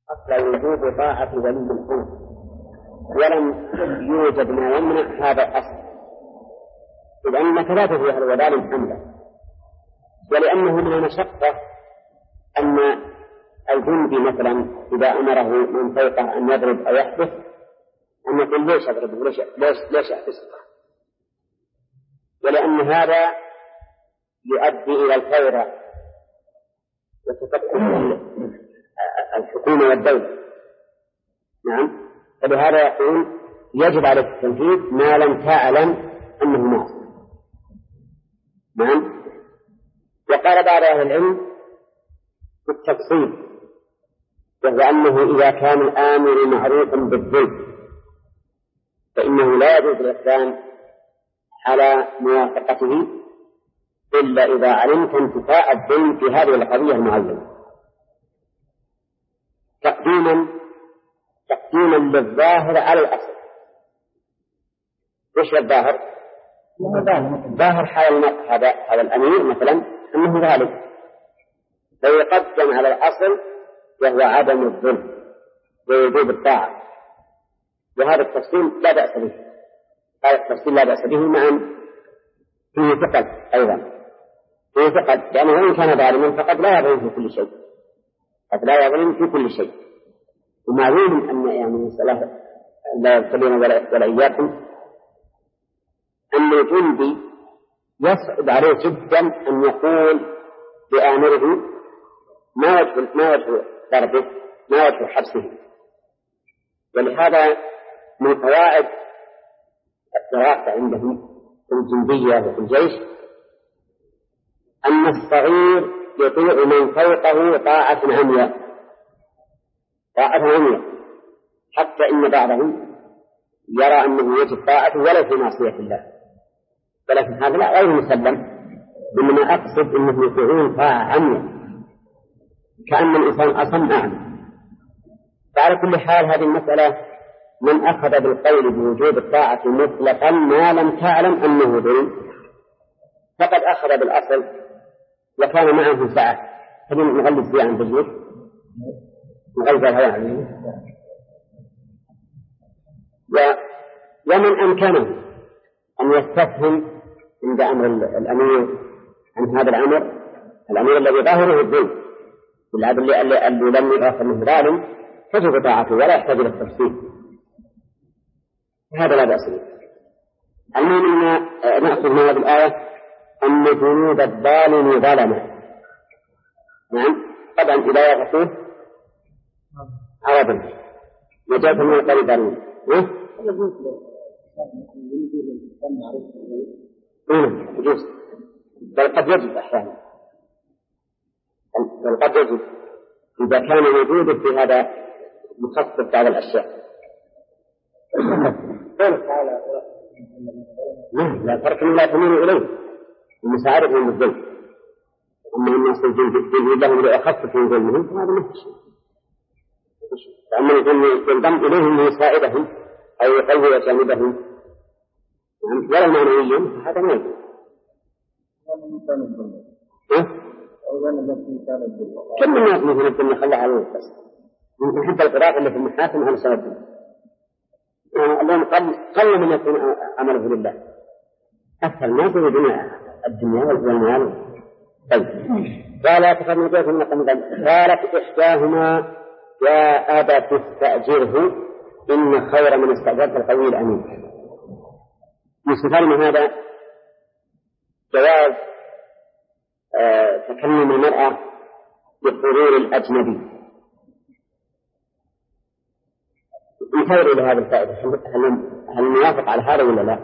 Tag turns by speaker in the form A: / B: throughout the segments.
A: أصل وجوب طاعة ولي الأمر، ولم يوجد ما يمنع هذا الأصل، لأنك لا تدري هل هو ظالم أم لا، ولأنه من المشقة أن الجندي مثلا إذا أمره من فوقه أن يضرب أو يحبس أن يقول ليش أضربه ليش أحبسه، ولأن هذا يؤدي إلى الفوضى وتفكك الحكومة والدولة. نعم، فلهذا يقول يجب عليك التنفيذ ما لم تعلم أنه معصية. نعم. وقال بعض أهل العلم بالتفصيل، وهو أنه إذا كان الآمر معروفا بالظلم فإنه لا يجوز الإقدام على موافقته إلا إذا علمت انتفاء الظلم في هذه القضية المعينة، تقديما للظاهر على الأصل. إيش الظاهر؟ ظاهر حال هذا الأمير مثلا أنه ظالم، فيقدم على الأصل وهو عدم الظلم ووجوب الطاعة، وهذا التفصيل لا بأس به. هذا التفصيل لا بأس به، مع فيه ثقل أيضا، فيه ثقل، لأنه إن كان ظالما فقد لا يظلم في كل شيء، قد لا يظلم في كل شيء. ومعلوم أن يعني مسألة لا يبتلون ولا إياكم أن الجندي يصعب عليه جدا أن يقول بآمره ما وجه ضربه، ما وجه حبسه. ولهذا من قواعد الدراسة عندهم في الجندية وفي الجيش أن الصغير يطيع من فوقه طاعة عمياء، حتى إن بعضهم يرى أنه يجب طاعته ولا في معصية الله، ولكن هذا لا غير مسلم. إنما أقصد أنه يطيعون طاعة عمياء كأن الإنسان أصم أعمى. فعلى كل حال هذه المسألة من أخذ بالقول بوجوب الطاعة مطلقا ما لم تعلم أنه ظلم فقد أخذ بالأصل وكان معه سعة. خلينا نغلب فيها عن بالجيش، نغلب الهواء عنه. ومن أمكنه أن يستفهم عند أمر الأمير عن هذا الأمير الذي ظاهره الظلم بالعبد اللي لم يعرف أنه ظالم تجب طاعته ولا يحتاج إلى التفصيل، هذا لا بأس به. المهم أن نأخذ من هذه الآية أن جنود الظالم ظلمة. نعم، طبعا إذا يغفوه عرضا نجاة من القريب ظالمين. يجوز، بل قد يجب أحيانا، بل قد يجب إذا كان موجود في هذا مخصص بعض الأشياء. لا فرق لا تميل إليه المساعدة من الظلم، أما الناس يجب لهم لأخفف من ظلمهم هذا ما شيء. فأما ينضم إليهم ليساعدهم أو يقوي جانبهم ولا معنويا فهذا ما يجب. كم الناس مثل الدنيا خلى عليه بس ممكن حتى القراءة اللي في المحاكم على سبب اليوم قل من يكون عمله لله. أكثر الناس يريدون الدنيا والمال. طيب قال تفضل من قالت إحداهما يا أبا تستأجره إن خير من استأجرت القوي الأمين. يستفاد من هذا جواز تكلم المرأة بحضور الأجنبي. مثال إلى هذا الفائدة، هل نوافق على هذا ولا لا؟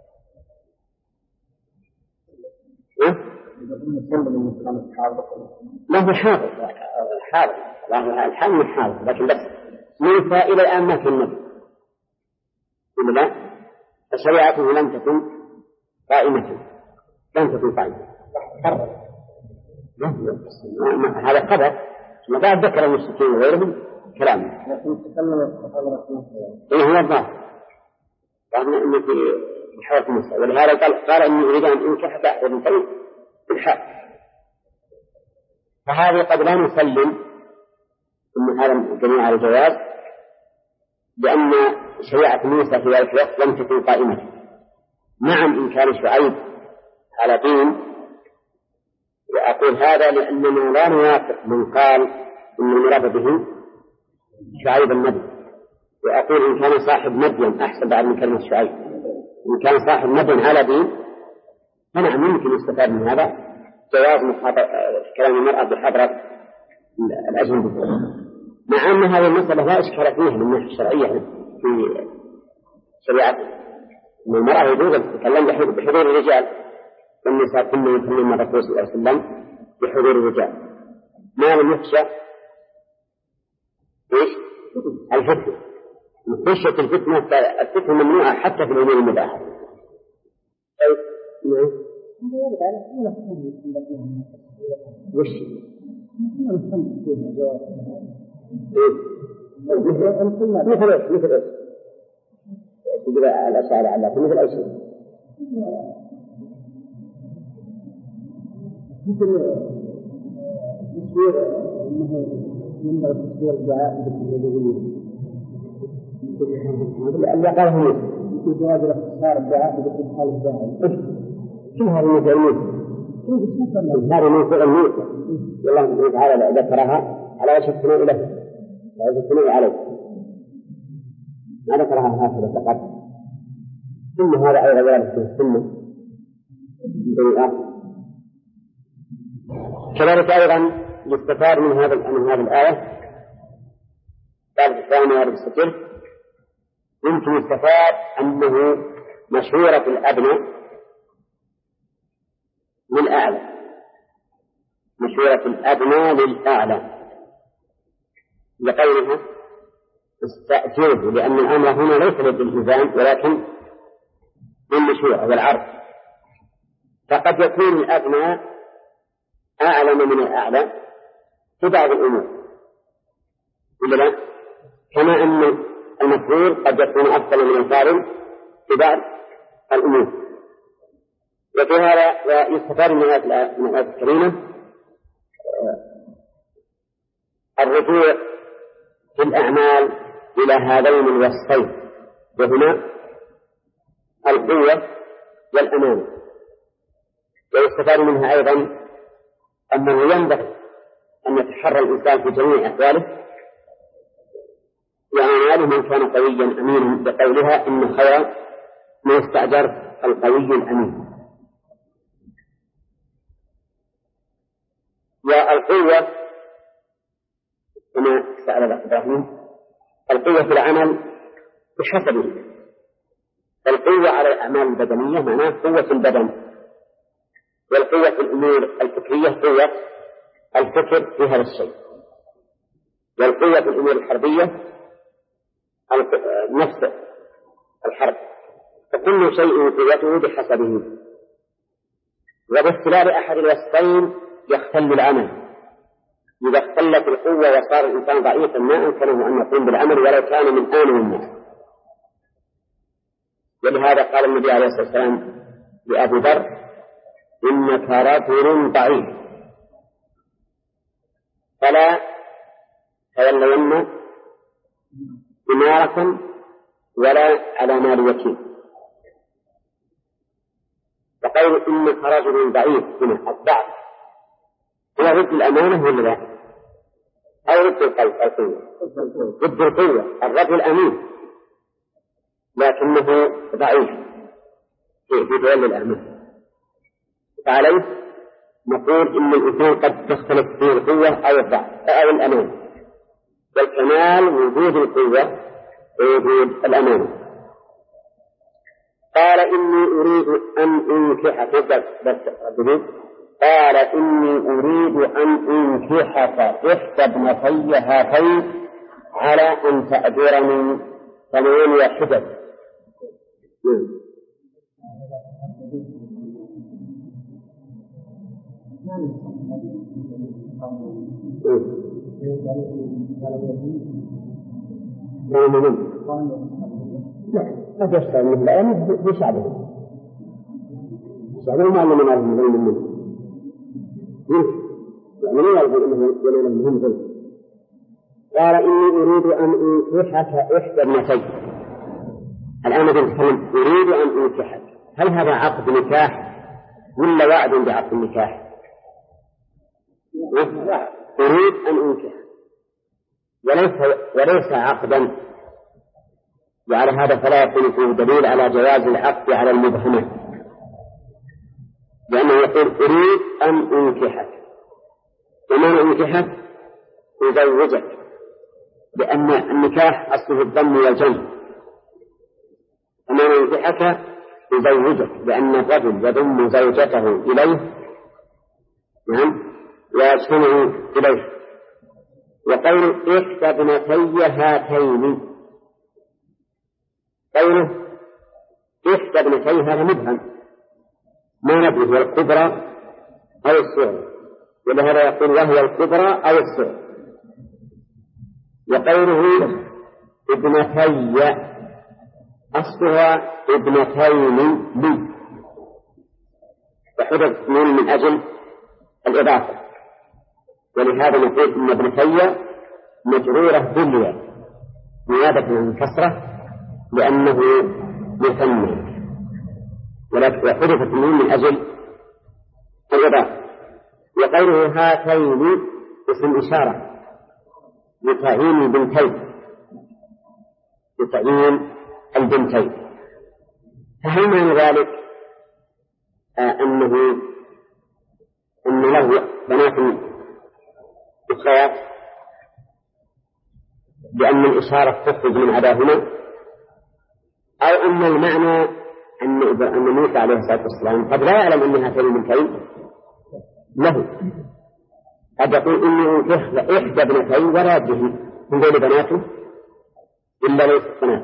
A: ما هو حاضر الحال من حاضر، لكن بس من فائدة الآن ما في النبي ولا لا؟ فشريعته لم تكن قائمة، هذا قدر ما بعد ذكر المشركين وغيرهم كلام هو الظاهر إنه في حوالي موسى. ولهذا قال إني أريد أن أنكح بعد من طريق الحال، فهذه قد لا نسلم ثم هذا الجميع على الجواز، لأن شريعة موسى في ذلك الوقت لم تكن قائمة. نعم إن كان شعيب على دين، وأقول هذا لأننا لا نوافق من قال إن المراد به شعيب النبي، وأقول إن كان صاحب مدين أحسن بعد من كلمة شعيب. إن كان صاحب مدين على دين فنعم يمكن يستفاد من هذا جواز كلام المرأة بحضرة الأجنبي، مع أن هذه المسألة لا إشكال فيها من الناحية الشرعية في شريعة أن المرأة يجوز أن تتكلم بحضور الرجال، والنساء كلهم يكلمن الرسول صلى الله عليه وسلم بحضور الرجال، ما لم يخشى الفتنة. خشية الفتنة ممنوعة حتى في الأمور المباحة. وش مثل تجيب الأشعار على مثل أي شيء، مثل تصوير أنه ينبغي تصوير الدعاء بالتلفزيون اللي قاله مثل جواز الاختصار الدعاء بإدخال الداعي. كل هذه المثالية هذه من فعل موسى والله تعالى ذكرها على وجه الثناء له، على وجه الثناء عليه، ما ذكرها هكذا فقط. ثم هذا أيضا ذلك في السنة كذلك أيضا يستفاد من هذه الآية بعد الثاني وارد الستر. يمكن يستفاد أنه مشهورة الأبناء للأعلى، مشهورة الأبناء للأعلى لقولها استأجره، لأن الأمر هنا ليس للإلزام ولكن للمشروع والعرض. فقد يكون الأبناء أعلم من الأعلى في بعض الأمور ولا لا؟ كما أن المفعول قد يكون أفضل من الفاعل في بعض الأمور. وفي هذا يستفاد من الآية الكريمة الرجوع في الأعمال إلى هذين الوصفين، وهما القوة والأمانة. ويستفاد منها أيضا أنه ينبغي أن يتحرى الإنسان في جميع أحواله وأعماله من كان قويا أمينا، بقولها إن خير ما يستأجر القوي الأمين. والقوة كما سأل الأخبارين القوة في العمل بحسبه. القوة على الأعمال البدنية معناه قوة البدن، والقوة في الأمور الفكرية قوة الفكر في هذا الشيء، والقوة في الأمور الحربية نفس الحرب. فكل شيء قوته بحسبه، وباختلال أحد الوصفين يختل العمل. إذا اختلت القوة وصار الإنسان ضعيفا ما أمكنه أن يقوم بالعمل ولو كان من آمن الناس. ولهذا قال النبي عليه الصلاة والسلام لأبي ذر إنك رجل ضعيف فلا تولين إمارة ولا على مال وكيل. فقول إنك رجل ضعيف هنا الضعف هو ضد الأمانة ولا لا؟ أو ضد القوة؟ ضد القوة. الرجل أمين لكنه ضعيف في دول الأمانة، فعليه نقول إن الإنسان قد تختلف فيه القوة أو الضعف أو الأمانة، والكمال وجود القوة ووجود الأمانة. قال إني أريد أن أنكحك قال إني أريد أن أنكحك إحدى ابنتي هاتين على أن تأجرني 8 حجج. لا تشتغل مثل الآن بشعبه ما علم من غير منه يعني لا يقول إنه يلون منهم ظلم. قال إني أريد أن أنكحك إحدى ابنتي. الآن نتكلم أريد أن أنكحك، هل هذا عقد نكاح ولا وعد بعقد النكاح؟ أريد أن أنكح وليس عقدا، وعلى هذا فلا يكون فيه دليل على جواز العقد على المبهمة، لأنه يقول أريد أن أنكحك، وما أنكحك أزوجك، لأن النكاح أصله الضم والجمع، وما أنكحك أزوجك، لأن الرجل يضم زوجته إليه ويجتمع إليه. وقول إحدى ابنتي هاتين، قوله إحدى ابنتي هذا مبهم، ما ندري هي الكبرى أو الصغرى، ولهذا يقول وهي الكبرى أو الصغرى. وقوله ابنتي أصلها ابنتين لي، وحدث من أجل الإضافة، ولهذا نقول إن ابنتي مجرورة بالياء نيابة عن الكسرة لأنه مثنى، وحدثت من أجل الإضافة. وقوله هاتين اسم إشارة لتعيين البنتين، لتعيين البنتين. فهل من ذلك أن له بنات أخريات لأن الإشارة تخرج من عداهما، أو أن المعنى أن موسى عليه الصلاة والسلام قد لا يعلم أن هاتين البنتين له، قد يقول إني إحدى ابنتين ولا يدري من بين بناته إلا ليس بنات،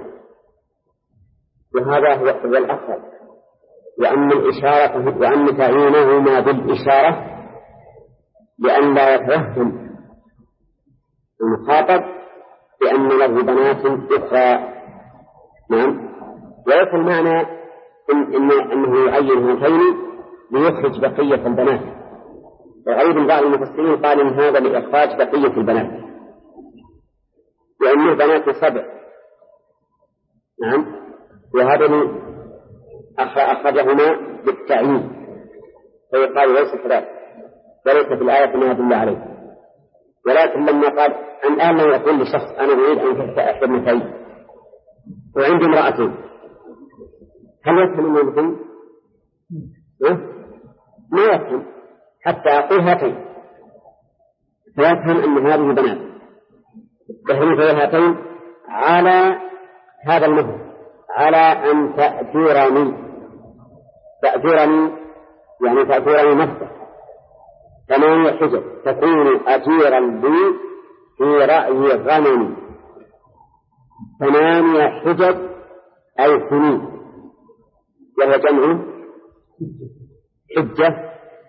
A: وهذا هو الأفضل، وأن الإشارة وأن تعيينهما بالإشارة لأن لا يتوهم المخاطب بأن له بنات أخرى. نعم. وليس المعنى أنه يعين هاتين ليخرج بقية البنات، وغير بعض المفسرين قال إن هذا لإخراج بقية البنات لأنه بنات 7. نعم. وهذا أخرجهما بالتعيين، فيقال ليس كذلك، وليس في الآية ما يدل عليه. ولكن لما قال الآن لو يقول لشخص أنا أريد أن تحت إحدى ابنتين وعندي امرأتين، هل يفهم أنه مثل؟ ما يفهم حتى أقول هاتين، فيفهم أن هذه بنات تهرم في هاتين على هذا المهر، على أن تأجرني يعني تأجرني نفسه 8 حجج، تكون أجيرا لي في رأي غنمي 8 حجج أي سنين، وهو جمع حجة.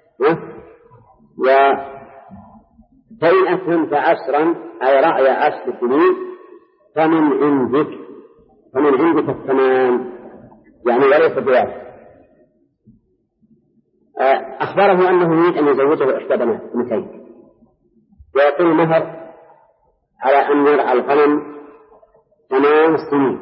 A: فإن أتممت 10 أي رأي 10 سنين فمن عندك التمام، يعني وليس بواجب. أخبره أنه يريد أن يزوجه إحدى بنتين، ويكون المهر على أن يرعى الغنم 8 سنين.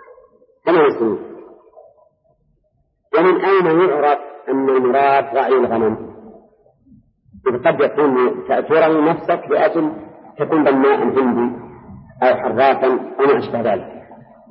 A: ومن أين يعرف أن المراد رعي الغنم؟ إذ قد يكون تأثيرا نفسك لأجل تكون بناء عندي أو حرافا أو ما أشبه ذلك.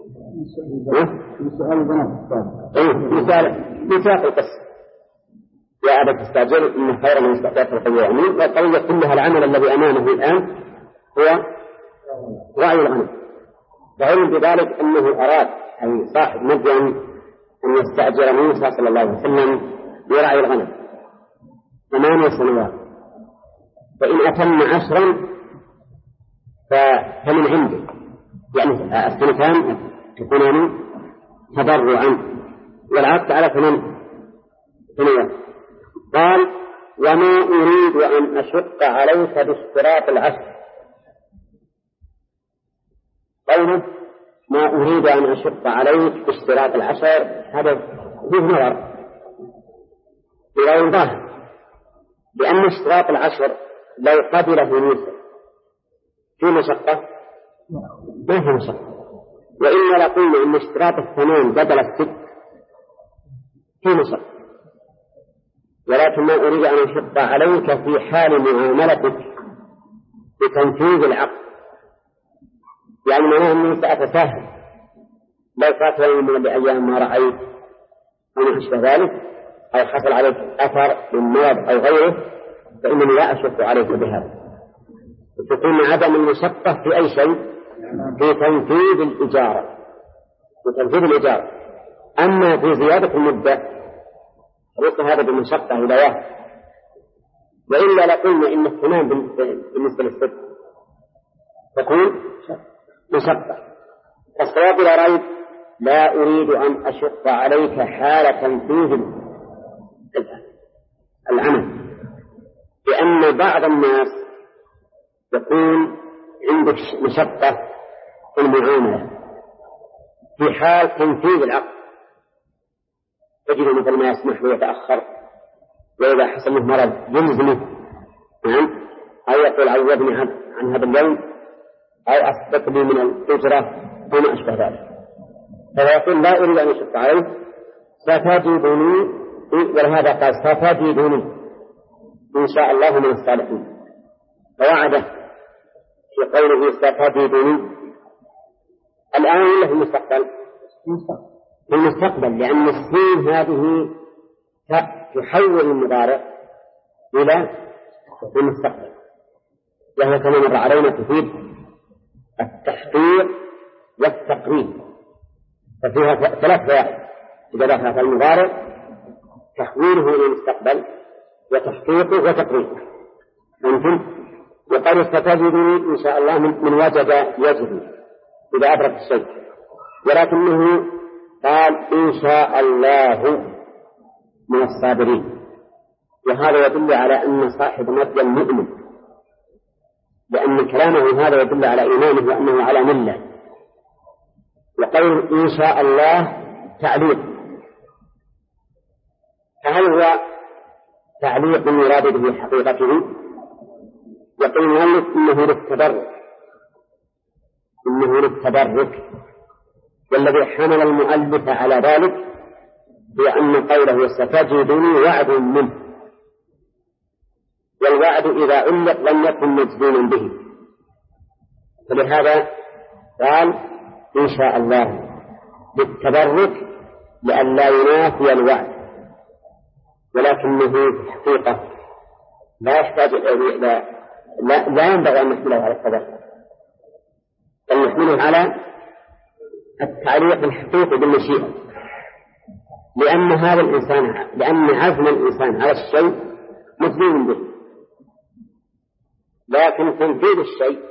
A: مثال القصة يا أبا تستأجر إن خير من استأجرت القوي أمين، والقضية كلها العمل الذي أمامه الآن هو رعي الغنم، وعلم بذلك أنه أراد أي صاحب مدين أن يستأجر موسى صلى الله عليه وسلم برعي الغنم 8 سنوات، فإن أتم 10 فمن عنده، يعني السنتان تكونان تضرعا والعقد على 8 سنوات. قال وما أريد أن أشق عليك باشتراط العشر. قوله ما أريد أن أشق عليك باشتراط العشر هذا فيه نظر إلى ظاهر، لأن اشتراط العشر لو قبله موسى في مشقة ما في مشقة. وإلا لقلنا إن اشتراط الثمان بدل الست في مشقة، ولكن ما أريد أن أشق عليك في حال معاملتك بتنفيذ العقد، يعني معناه أني سأتساهل لو فات يوم بأيام ما رأيت أو ما أشبه ذلك، أو حصل عليك أثر من مرض أو غيره، فإنني لا أشق عليك بهذا. تكون عدم المشقة في أي شيء، في تنفيذ الإجارة، في تنفيذ الإجارة. أما في زيادة المدة ليس هذا بالمشقة إلى واحد. وإلا لقلنا إن الثمان بالنسبة للست تكون مشقة. فالصواب لا ريب لا أريد أن أشق عليك حال تنفيذ العمل، لأن بعض الناس يكون عندك مشقة في المعاملة في حال تنفيذ العقد، تجد مثل ما يسمح له يتأخر، وإذا حصل له مرض يلزمه أو يقول عوضني عن هذا اليوم أو أثبت لي من الأجرة وما أشبه ذلك، فيقول لا أريد أن أشق عليه ستجدني، ولهذا قال ستجدني إن شاء الله من الصالحين. فوعده في قوله ستجدني الآن ولا في المستقبل؟ في المستقبل، لأن السين هذه تحول المضارع إلى المستقبل، وهي كما مر علينا تفيد التحقيق والتقريب، ففيها ثلاث فوائد إذا دخل في المضارع: تحويله إلى المستقبل وتحقيقه وتقريبه. ممكن وقال ستجدني إن شاء الله من وجد يجد إذا أدرك الشيء، ولكنه قال إن شاء الله من الصابرين، وهذا يدل على أن صاحب مدى مؤمن، لأن كلامه هذا يدل على إيمانه وأنه على ملة. وقول إن شاء الله تعليق، فهل هو تعليق يراد به حقيقته؟ يقول المؤلف إنه للتبرك، والذي حمل المؤلف على ذلك بأن قوله ستجدني وعد منه، والوعد إذا علق لم يكن مجزوما به، فلهذا قال إن شاء الله بالتبرك لئلا ينافي الوعد، ولكنه في الحقيقة لا يحتاج لا ينبغي أن نحمله على التبرك، بل نحمله على التعليق الحقيقي بالمشيئة، لأن عزم الإنسان على الشيء مجزوم به، لكن تنفيذ الشيء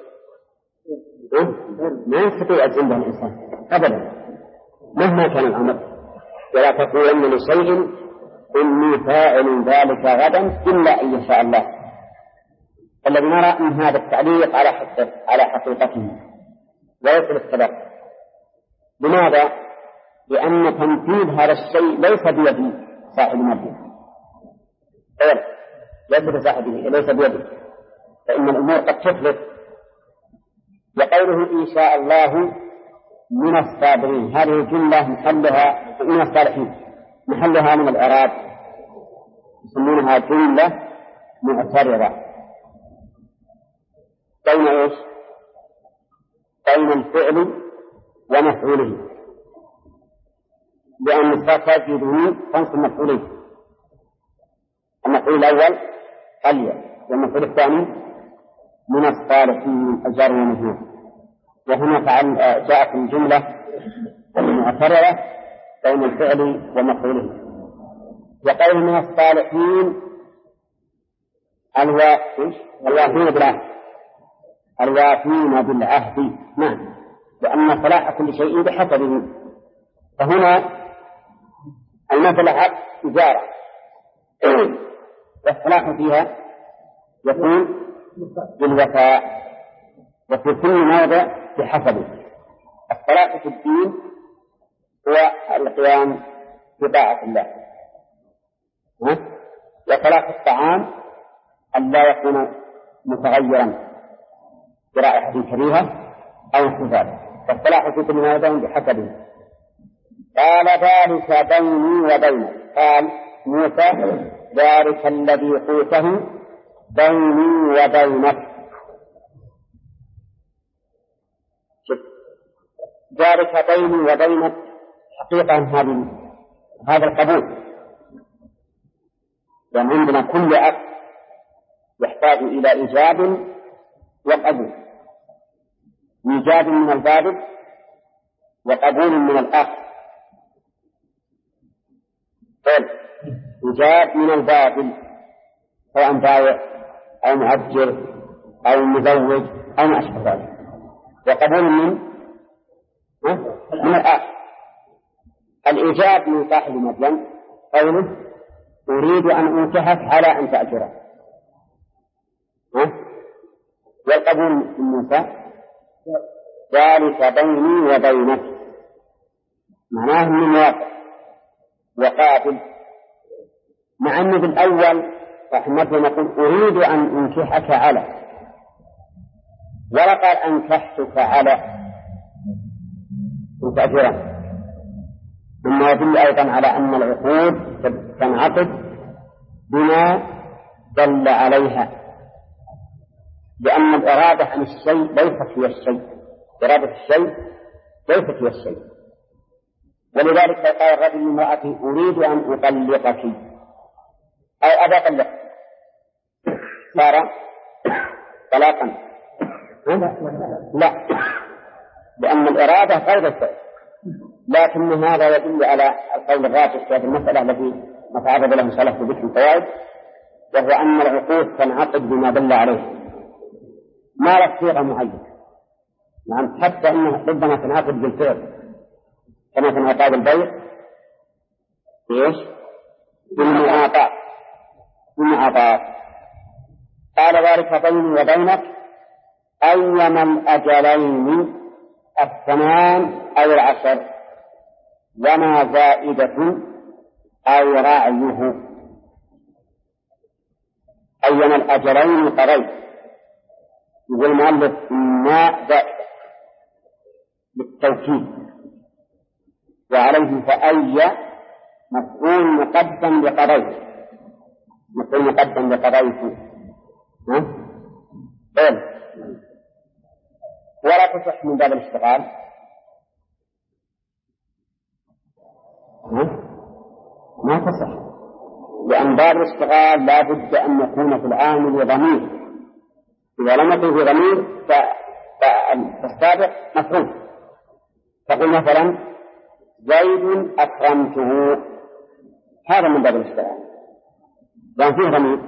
A: ما يستطيع يجزم به الإنسان أبدا مهما كان الأمر. ولا تقولن لشيء إني فاعل ذلك غدا إلا أن يشاء الله. الذي نرى من هذا التعليق على حقيقته وليس للتبرك. لماذا؟ لأن تنفيذ هذا الشيء ليس بيد صاحب المبنى، ليس صاحبه، ليس بيده، فإن الأمور قد تفلت. وقوله إن شاء الله من الصابرين، هذه الجملة محلها من الصالحين، محلها من الإعراب، يسمونها جملة معترضة بين إيش؟ بين الفعل ومفعوله، لأن ستجدني تنصب مفعولين، المفعول الأول قليل والمفعول الثاني من الصالحين الجار والمجرور، وهنا جاءت الجملة المعترضة بين الفعل ومفعوله. وقول من الصالحين الوافين بالعهد، الوافين بالعهد، نعم، لأن صلاح كل شيء بحسبه، فهنا المصلحة إجارة والصلاح فيها يكون بالوفاء، وفي كل موضع بحسبه. الصلاح في الدين هو القيام بطاعة الله، وصلاح الطعام أن لا يكون متغيرا برائحة كريهة أو احتفال، فالصلاح في كل ما يدين بحسبه. قال ذلك بيني وبينك، قال موسى ذلك الذي قلته بيني وبينك. ذلك بيني وبينك حقيقة هذا القبول، لأن عندنا كل أكت يحتاج إلى إيجاب وقبول، إيجاب من الباب وقبول من الآخر. إيجاب من الباب سواء بائع أو مؤجر أو مزوج أو ما أشبه ذلك، وقبول من الآخر. الإيجاب من صاحب مدين قوله أريد أن أنكحك على أن تأجره، والقبول من موسى ذلك بيني وبينك، معناه من موافق وقابل، مع أنه بالأول رحمة نقول أريد أن أنكحك على، ولا قال أنكحتك على أن تأجره. مما يدل أيضا على أن العقود تنعقد بما دل عليها، لأن الإرادة عن الشيء ليست هي الشيء، إرادة الشيء ليست هي الشيء. ولذلك قال الرجل لامرأته أريد أن أطلقك أو أبى أطلق، صار طلاقا؟ لا، لأن الإرادة غير الفعل. لكن هذا يدل على القول الراجح في هذه المسألة التي نتعرض له إن شاء الله في ذكر الفوائد، وهو أن العقود تنعقد بما دل عليه، ما له صيغة معينة. نعم، حتى إنه ربما تنعقد بالفعل، كما في انعقاد البيع إيش؟ بالمعاطاة. قال ذلك بيني وبينك أيما الأجلين 8 أو 10 وما زائدة أو راعيه. أيما الأجلين قضيت، يقول المؤلف ما زائدة بالتوكيد، وعليه فأي مفعول مقدم بقضيت، مفعول مقدم بقضيت ولا تصح من باب الاشتغال. ما تصح، لأن باب الاشتغال لا بد أن يكون في العامل ضمير، إذا لم يكن في ضمير فالسابق مفعول. تقول مثلا زيد أكرمته، هذا من باب الاشتغال لأن فيه ضمير،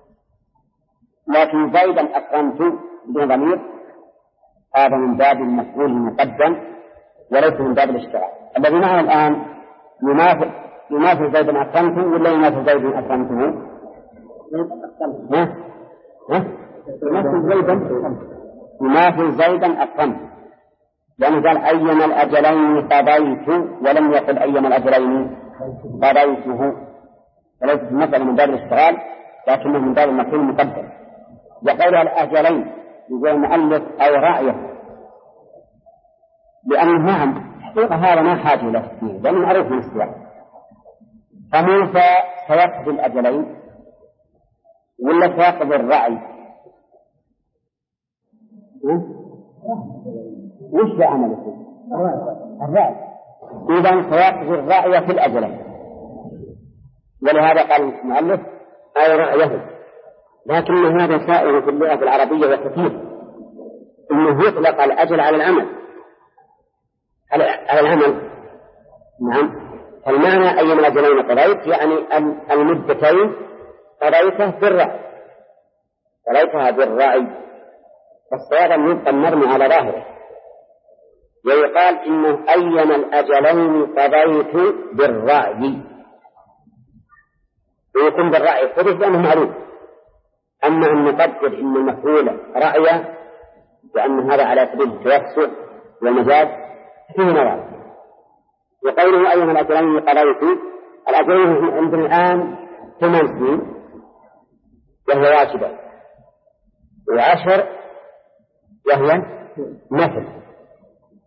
A: لكن زيدا أكرمته بدون ضمير هذا من باب المفعول المقدم وليس من باب الاشتغال. الذي معنا الآن يماثل زيدا أكرمته ولا يماثل زيدا أكرمته؟ يماثل زيدا أكرمته، لأنه قال أيما الأجلين قضيت ولم يقل أيما الأجلين قضيته، فليس المسألة من باب الاشتغال لكنه من باب المفعول المقدم. وقول الأجلين يقول المؤلف أو رأيه، لأنه نعم حقيقة هذا ما حاجة له فيه، لأنه معروف من السياق. فموسى سيقضي الأجلين ولا سيقضي الرأي؟ وش عمله؟ الرأي. إذا سيقضي الرأي في الأجلين، ولهذا قال المؤلف أو رأيه. لكن هذا سائر في اللغة العربية وكثير، إنه يطلق الأجل على العمل، على العمل. نعم، فالمعنى أيما الأجلين قضيت يعني المدتين قضيتها بالرأي، قضيتها بالرأي، فالصواب أن يبقى المرمي على ظاهره، ويقال إنه أيما الأجلين قضيت بالرأي، ويكون بالرأي حدث لأنه معروف. أما أن نقدر إن المفعول رأيه لأن هذا على سبيل التوسع والمجاز فيه نظر. وقوله أيها الأجلين قضيت، الأجلين عندنا الآن 8 سنين وهي واجبة، و10 وهي مثل،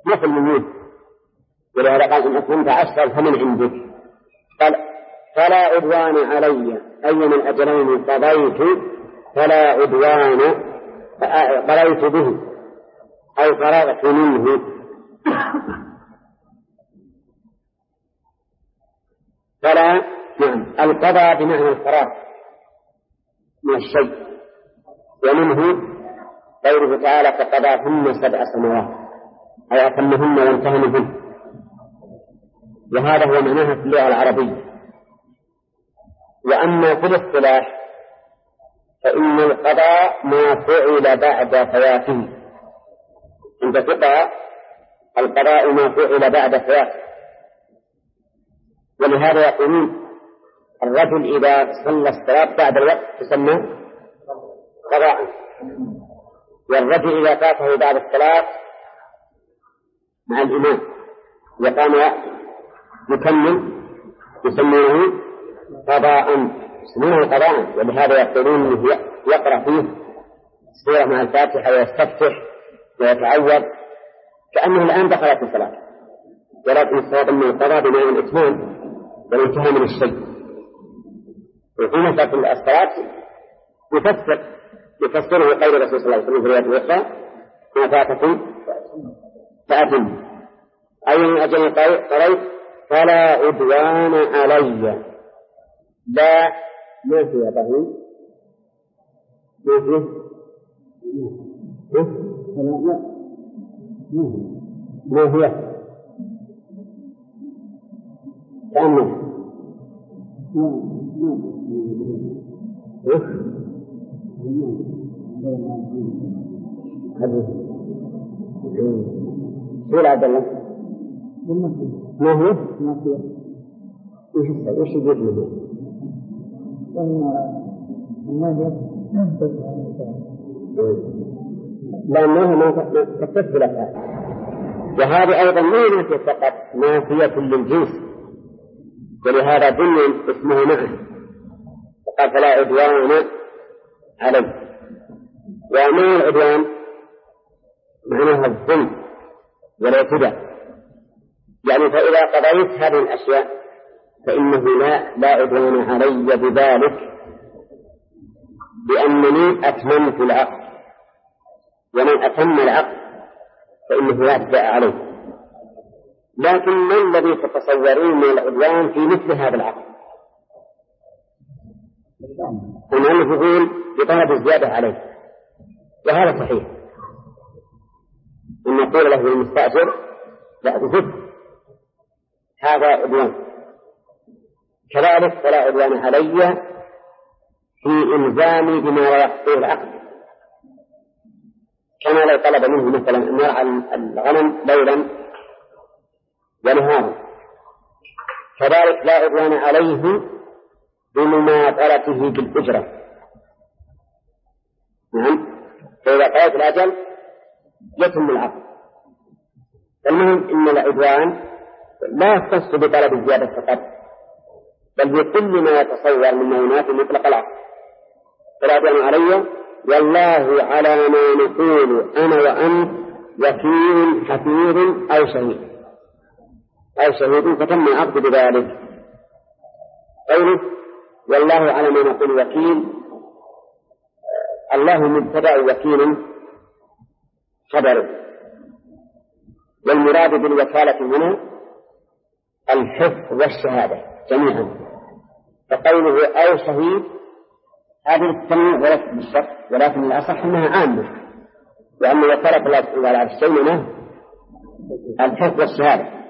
A: مثل الموت، ولهذا قال إن أتممت 10 فمن عندك. قال فلا عدوان علي أيما الأجلين قضيت فلا عدوان قضيت به أو فرغت منه. فلا نعم القضاء بمعنى الفراغ من الشيء، ومنه قوله تعالى فقضاهن 7 سنوات أي أتمهن وانتهى منهن، وهذا هو معناها في اللغة العربية. وأما في الاصطلاح فإن القضاء ما فعل بعد فواته، عند فقهاء القضاء ما فعل بعد فواته، ولهذا يقولون الرجل إذا صلى الصلاة بعد الوقت تسمى قضاء، والرجل إذا فاته بعد الصلاة مع الإمام وقام يكمل يسمونه قضاء، يسمونه قضاء. ولهذا يقولون أنه يقرأ فيه سورة مع الفاتحة ويستفتح ويتعوذ كأنه الآن دخل في صلاة، ولكن الصواب أنه القضاء بمعنى الإتمام والانتهاء من الشيء. وفي مسألة الصلاة يفسره قول الرسول صلى الله عليه وسلم في الرواية الأخرى ما فاتكم فأتم أي من أجل قريت فلا عدوان علي. لا ما فيها بهين ما فيه ما فيها تأمل شو العبد الله ما هو وش يجيب منه لأنه ما تكتب لك. وهذه أيضا ما نافية فقط، نافية للجنس، ولهذا بني اسمه معه وقال فلا عدوان عليه. وما العدوان معناها الظلم والاعتداء، يعني فإذا قضيت هذه الأشياء فإنه لا عدوان علي بذلك، لأنني أتممت العقد، ومن أتم العقد فإنه لا اعتداء عليه. لكن ما الذي تتصورون من العدوان في مثل هذا العقد؟ المؤلف يقول بطلب الزيادة عليه، وهذا صحيح، إن نقول له المستأجر لا تزد، هذا عدوان. كذلك فلا عدوان علي في إلزامي بما لا يقضيه العقد، كما لو طلب منه مثلا أن يرعى الغنم ليلا ونهارا، كذلك لا عدوان عليه بمماطلته بالأجرة. نعم، فإذا قضيت الأجل يتم العقد. المهم إن العدوان لا يختص بطلب الزيادة فقط، بل بكل ما يتصور من ينافي مطلق العقد. فلا عدوان علي والله على ما نقول أنا وأنت وكيل حفيظ أو شهيد فتم العقد بذلك. قوله والله على ما نقول وكيل، الله مبتدأ وكيل خبر، والمراد بالوكالة هنا الحفظ والشهادة جميعا. فقوله أو شهيد هذه التنويع وليس بالشك، ولكن الأصح أنها عامة، لأن وكالة الله تعالى على الشيء الحفظ والشهادة.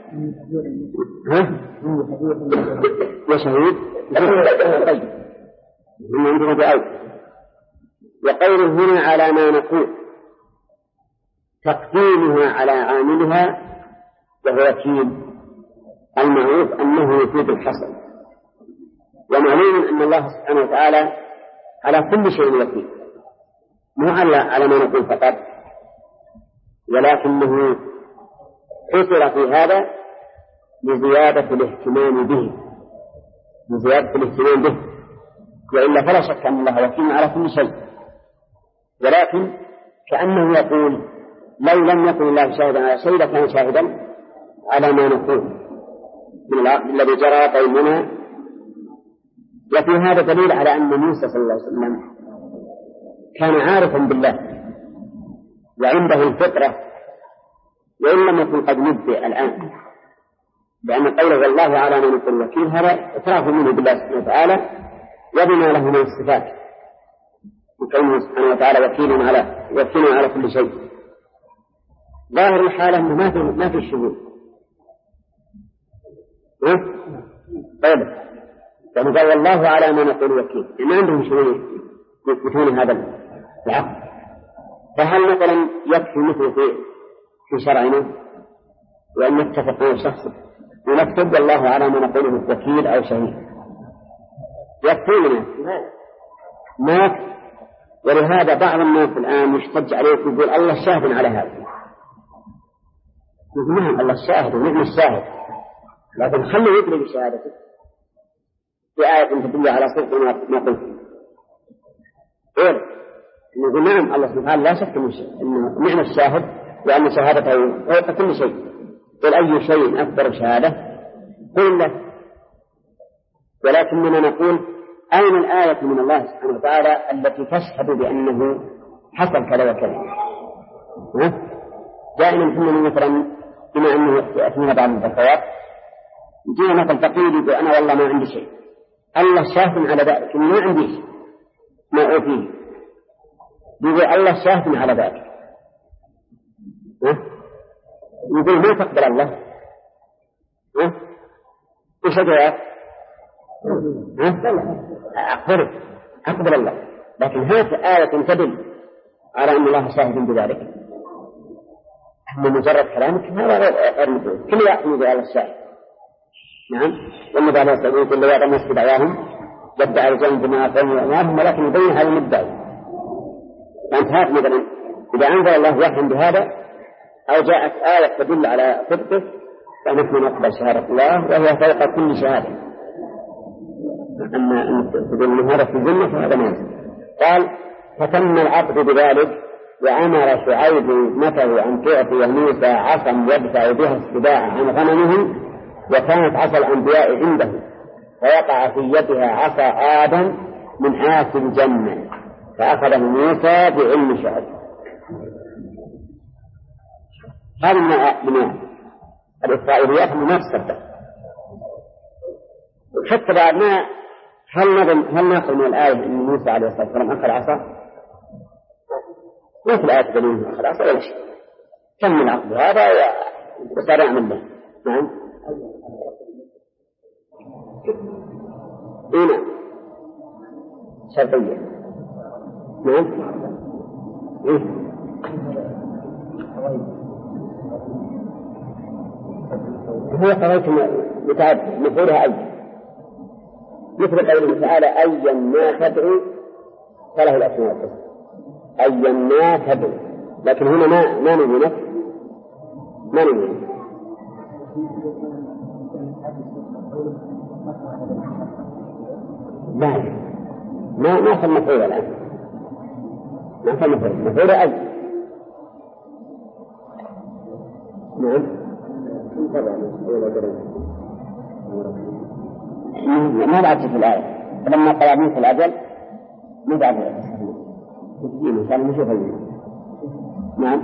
A: وشهيد طيب هم عندنا بأول. وقوله هنا على ما نقول تقديمها على عاملها وهو وكيل، المعروف أنه يفيد الحصر، ومعلوم أن الله سبحانه وتعالى على كل شيء وكيل، مو على ما نقول فقط، ولكنه حصر في هذا لزيادة الاهتمام به، وإلا فلا شك أن الله وكيل على كل شيء. ولكن كأنه يقول لو لم يكن الله شاهدا على شيء لكان شاهدا على ما نقول من العقد الذي جرى بيننا. وفي هذا دليل على أن موسى صلى الله عليه وسلم كان عارفا بالله وعنده الفطرة، وإن لم يكن قد نبئ الآن، لأن قوله والله على ما نقول وكيل هذا إعتراف منه بالله سبحانه وتعالى وبما له من الصفات، وكونه سبحانه وتعالى وكيل على كل شيء. ظاهر الحالة أنه ما في شهود. طيب يعني قال والله على ما نقول وكيل، ما عندهم شهود يثبتون هذا العقد. فهل مثلا يكفي مثل في شرعنا وأن نتفق مع الشخص ونكتب والله على ما نقوله وكيل أو شهيد؟ يكفينا ما يكفي. ولهذا بعض الناس الآن يحتج عليه يقول الله شاهد على هذا. نعم الله الشاهد ونحن الشاهد، لكن خلوا يدري بشهادته في آية تدل على صدق ما قلت. نقول نعم الله سبحانه لا شك أنه نعم الشاهد وأن شهادته فوق كل شيء. قل أي شيء أكبر شهادة؟ قل له. ولكننا نقول أين الآية من الله سبحانه وتعالى التي تشهد بأنه حصل كذا وكذا؟ دائما كنا مثلا بما أنه يأتينا بعض الزكوات يجينا مثل تقييد يقول أنا والله ما عندي شيء، الله شاهد على ذلك ما عندي شيء ما أوفيه، يقول الله شاهد على ذلك. يقول ما تقبل الله. وش الجواب؟ أقبل الله، لكن هذه آية تدل على أن الله شاهد بذلك. أما مجرد كلامك هذا غير مجرد، كل يعتمد على الشاهد. نعم. والنبي عليه الصلاة والسلام يقول لا يرى مسجد دعواهم يدعي رجال جماعة وأموالهم ولكن يبين هذا المدعي. فأنت هات مثلا إذا أنزل الله وحيا بهذا أو جاءت آية تدل على صدقه فنحن نقبل شهادة الله وهي فوق كل شهادة. أما أن تقول من هذا في الجنة فهذا ما يصير. قال فتم العقد بذلك وأمر شعيب ابنته أن تعطي موسى عصا يدفع بها السباع عن غنمهم، وكانت عصا الأنبياء عنده فوقع في يدها عصا آدم من عاصي الجنة فأخذه موسى بعلم شعيب. هذا من الإسرائيليات ما تصدق. حتى بعد ما هل نأخذ من الآية أن موسى عليه الصلاة والسلام أخذ عصا؟ ما في الآية دليل أخذ عصا ولا شيء. كم من عقد هذا وصار يعمل له. نعم. هنا شرطية. نعم. هو قريت متعد مفعولها أي مثل قوله تعالى أيا ما تدعو فله الأسماء الحسنى. أيا ما تدعو، لكن هنا ما نبي ما صار مفعول الآن، ما صار مفعول أي. نعم. ما بعد في الآية فلما قرأ موسى الأجل ما بعد إن شاء الله نشوف الآية. نعم.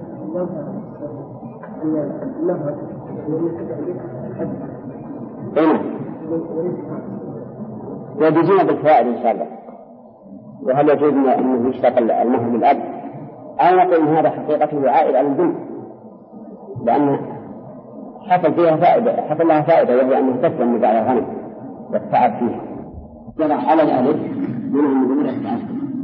A: ويجوزون بالفوائد إن شاء الله. وهل يجوز أنه يشتغل المهر للأب أو نقول إن هذا حقيقته عائد على البنت لأن حصل لها فائدة وهي أنه تسلم من بعض الغنم والتعب فيها. جرى على الألف من المدمر التعب.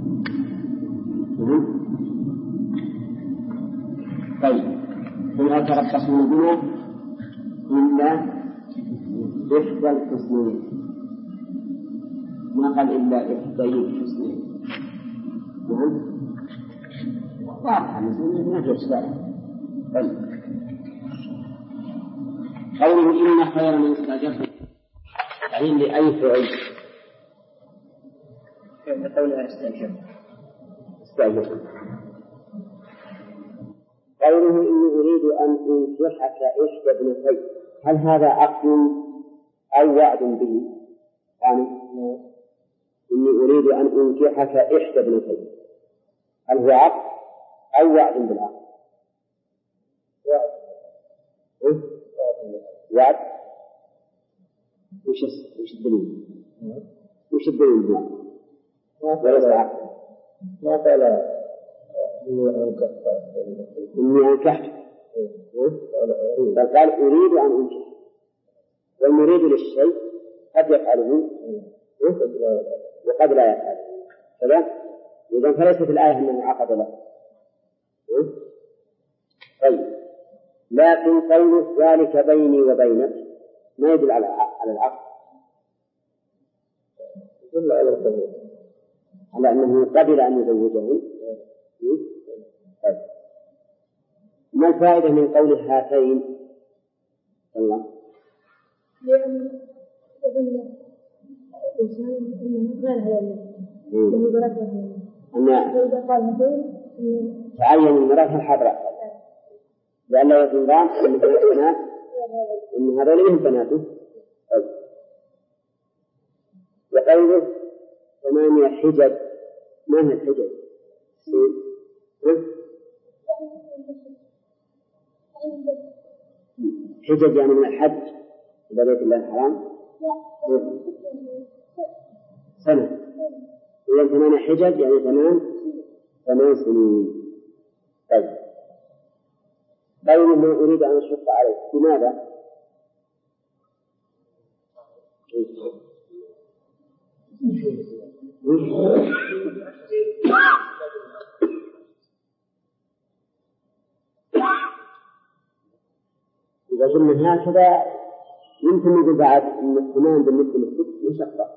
A: طيب لا تربصوا بنا إلا إحدى الحسنين، ما قال إلا إحدى الحسنين. نعم واضح ما في إشكال. طيب قوله إن خير من استأجرت تعين لأي فعل قولها استأجرت قوله إني أريد أن أنكحك إحدى ابنتي، هل هذا عقد أو وعد به؟ يعني إني أريد أن أنكحك إحدى ابنتي، هل هو عقد أو وعد بالعقد؟ وعد. وش الدليل؟ وش الدليل؟ وليس عقد.
B: ما قال
A: إني أنكحت، بل قال أريد أن أنكح، والمريد للشيء قد يفعله وقد لا يفعله، كذا. إذن فليست الآية أنه عقد له. طيب، لكن قوله ذلك بيني وبينك ما يدل على العقد،
B: يدل على القبول،
A: على أنه قبل أن يزوجه. طيب، ما الفائدة من قول هاتين؟ الله،
C: لأن الإنسان إنه غير هذا لأنه بلده فإذا قال هاتين
A: تعين المرأة الحضراء، لأنه يظن أن بنات إن هذول من بناته. وقوله 8 حجج، ما هي الحجج؟ حجج يعني من الحج إلى بيت الله الحرام سنة، إذن 8 حجج يعني 8 سنين. طيب، قوله ما أريد أن أشق عليه، لماذا؟ إذا قلنا هكذا يمكن نقول بعد أن الثمان بالنسبة للست مشقة.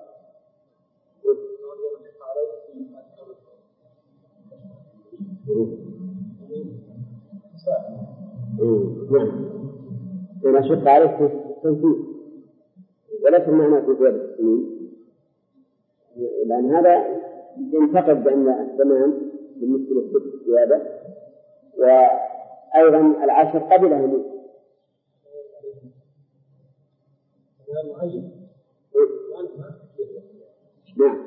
A: نعم، ولا شق عليه في التنفيذ، وليس معنى في زيادة السنين، لأن هذا ينتقد بأن الثمان بالنسبة للست زيادة، وأيضا 10 قبلها منه. نعم،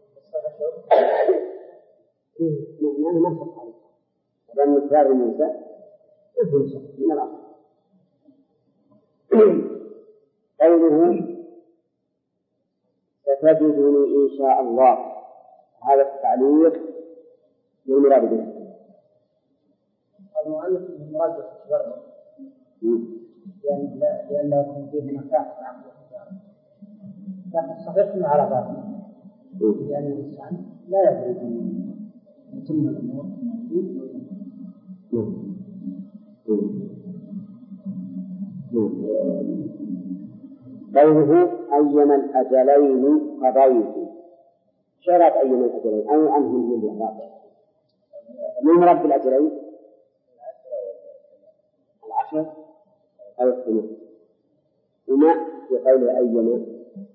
A: يعني ما شق عليه، لأن مثال موسى من الأصل. قوله ستجدني إن شاء الله، هذا التعليق للمراد به.
B: المؤلف من المراد بالتجرد لأن لا يكون فيه نفاق عن التجارة، لكن الصحيح أنه على باطل، لأن الإنسان لا يدري أن يتم الأمور
A: قوله أيما الأجلين قضيت، شرط أيما الأجلين أو أنهم من الأجلين، من رب الأجلين 10 أو 2، وما في قوله أيما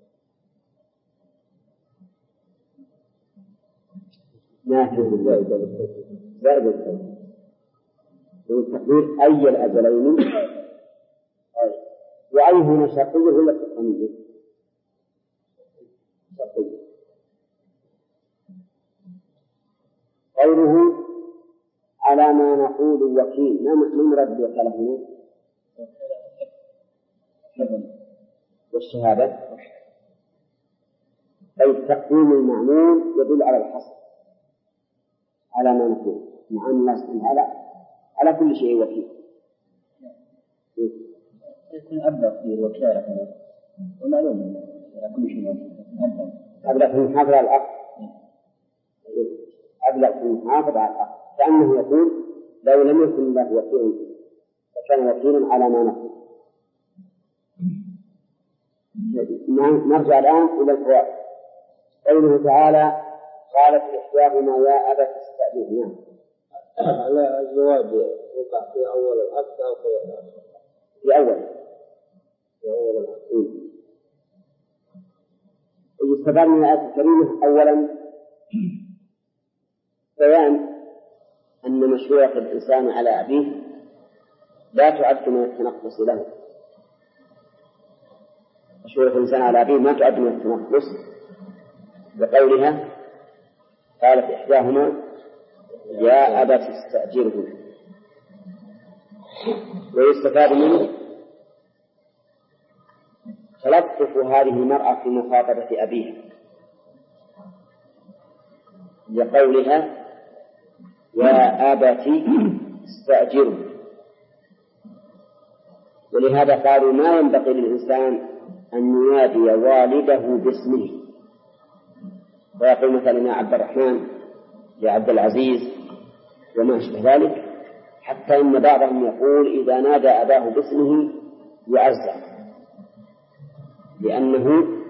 A: نافذ زائد الكلمة والتقدير أي الأجلين. وأي هنا شرطية ولا استفهامية؟ شرطية. قوله على ما نقول وكيل، ما مراد وكالة هنا؟ والشهادة. أي تقديم المعمول يدل على الحصر على ما نقول، مع أن الله سبحانه على كل شيء وكيل.
B: يكون أبلغ في الوكالة ومعلوم على كل شيء
A: أبلغ في المحافظة على الأرض، أبلغ في المحافظة على الأرض، كأنه يقول لو لم يكن الله وكيلا فكان وكيلا على ما نقول. نرجع الآن إلى الفوائد. قوله تعالى قالت إحداهما يا أبت استأذنه،
B: على الزواج وقع في أول العقد أو
A: في أول العقد. يستفاد من الآية الكريمة أولا بيان أن مشروع الإنسان على أبيه لا تعد من التنقص له. مشورة الإنسان على أبيه ما تعد من التنقص، بقولها قالت إحداهما يا أبت استأجره. ويستفاد منه تلطف هذه المرأة في مخاطبة أبيها لقولها يا أبت استأجره. ولهذا قالوا ما ينبغي للإنسان أن ينادي والده باسمه، ويقول مثلا يا عبد الرحمن يا عبد العزيز وما أشبه ذلك، حتى إن بعضهم يقول إذا نادى أباه باسمه يعزى، لأنه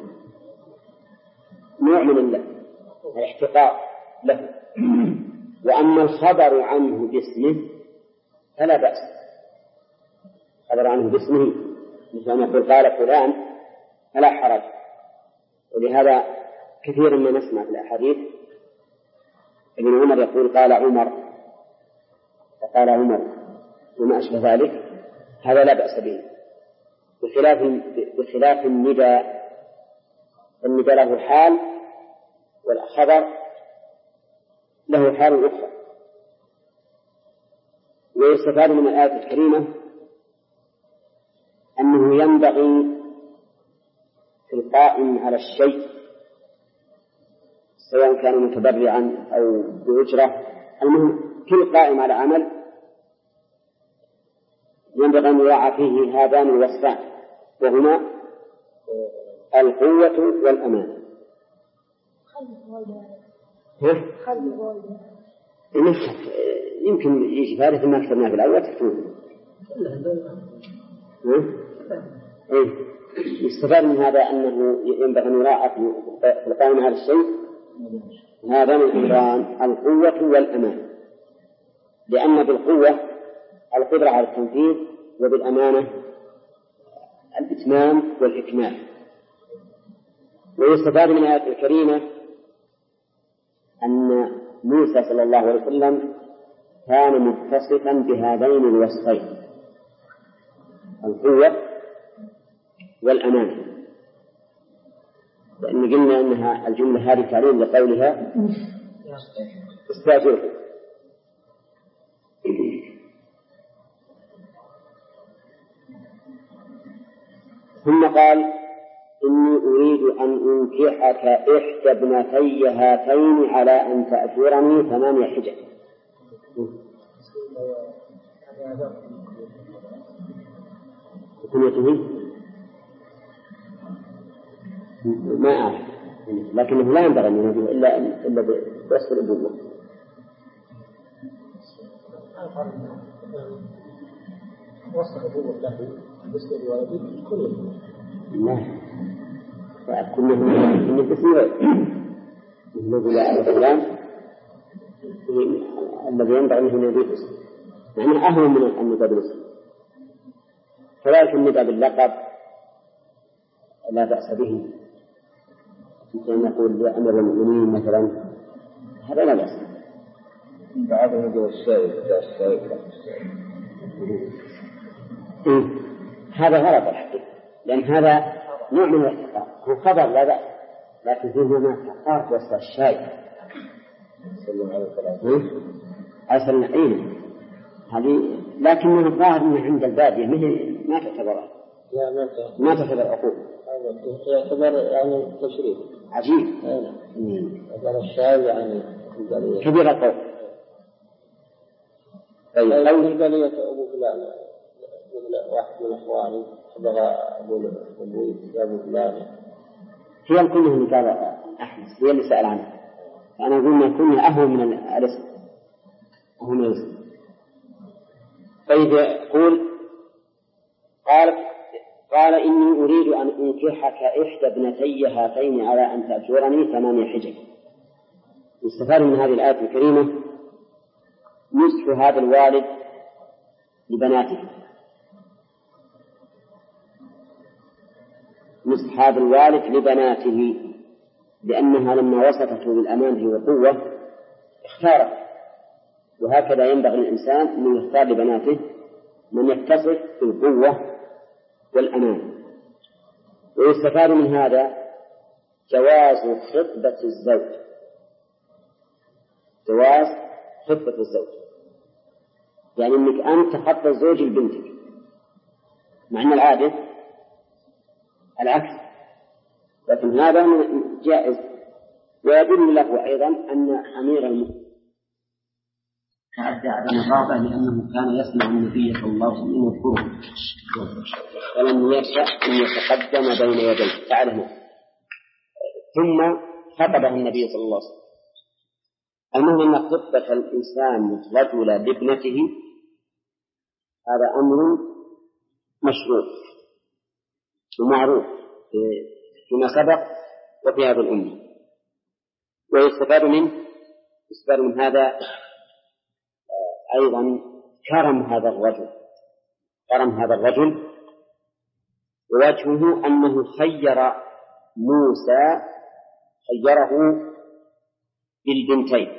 A: نوع من الاحتقار له. وأما الخبر عنه باسمه فلا بأس، خبر عنه باسمه مثل أن يقول قال فلان فلا حرج. ولهذا كثيرا ما نسمع في الأحاديث ابن عمر يقول قال عمر وقال عمر وما أشبه ذلك، هذا لا بأس به، بخلاف النداء. النداء له حال والخبر له حال أخرى. ويستفاد من الآية الكريمة أنه ينبغي في القائم على الشيء سواء كان متبرعا أو بأجرة، المهم كل قائم على عمل ينبغي أن يراعى فيه هذان الوصفان، وهما القوة والأمان. يمكن يجي فارث ما كتبناه في الأول تكتبونه. يستفاد من هذا أنه ينبغي أن يراعى في القائم على الشيء هذان الأمران القوة والأمان، لأن بالقوة القدرة على التنفيذ، وبالأمانة الإتمام والإكمال. ويستفاد من الآية الكريمة أن موسى صلى الله عليه وسلم كان متصفا بهذين الوصفين القوة والأمان، لأن قلنا أنها الجملة هذه تعليل لقولها استأجره. ثم قال إني أريد أن أنكحك إحدى ابنتي هاتين على أن تأجرني 8 حجج. ما أعرف، لكنه لا ينبغي أن يناديه إلا بوصف الأبوة.
B: وصف الأبوة له بالنسبة لوالده كله
A: لا وأكون من باسم غير الذي لا أعرف الكلام الذي ينبغي أن يناديه باسم، معناه أهون من النداء بالاسم. كذلك النداء باللقب لا بأس به، مثل أن يقول يا أمير المؤمنين مثلا، هذا لا بأس.
D: بعض النداء السائل
A: هذا غلط الحقيقة، لأن هذا نوع من الاحتقار، هو خبر لا بأس، لكن فيه ما احتقار في وسط الشاي. أصل نعيم هذه، لكنه الظاهر أنه عند البادية ما تعتبر، ما تعتبر عقوق،
B: يعتبر يعني تشريف
A: عجيب.
B: هذا الشاي يعني
A: كبير القول.
B: طيب لو البلية أبو فلان واحد من إخواني بغى أبوي يا أبو فلان،
A: هي كلها اللي قال أحمد، هي اللي سأل عنه، فأنا أقول ما يكون أهون من الاسم، أهون من الاسم. طيب يقول قال إني أريد أن أنكحك إحدى ابنتي هاتين على أن تأجرني 8 حجج. يستفاد من هذه الآية الكريمة نصح هذا الوالد لبناته، نصح هذا الوالد لبناته، لأنها لما وصفته بالأمانة والقوة اختارت، وهكذا ينبغي الإنسان أن يختار لبناته من يتصف بالقوة والأمان. ويستفاد من هذا جواز خطبة الزوج، جواز خطبة الزوج، يعني أنك أنت تخطب الزوج لبنتك، مع أن العادة العكس، لكن هذا جائز. ويدل له أيضا أن أمير المؤمنين تعدى عدم الرغبة لأنه كان يسمع النبي صلى الله عليه وسلم يذكره ولم يشأ أن يتقدم بين يديه تعلمه، ثم خطبه النبي صلى الله عليه وسلم. المهم أن خطبة الإنسان رجل لابنته هذا أمر مشروع ومعروف فيما سبق وفي هذه الأمة. ويستفاد من هذا أيضا كرم هذا الرجل، ووجهه أنه خيره بالبنتين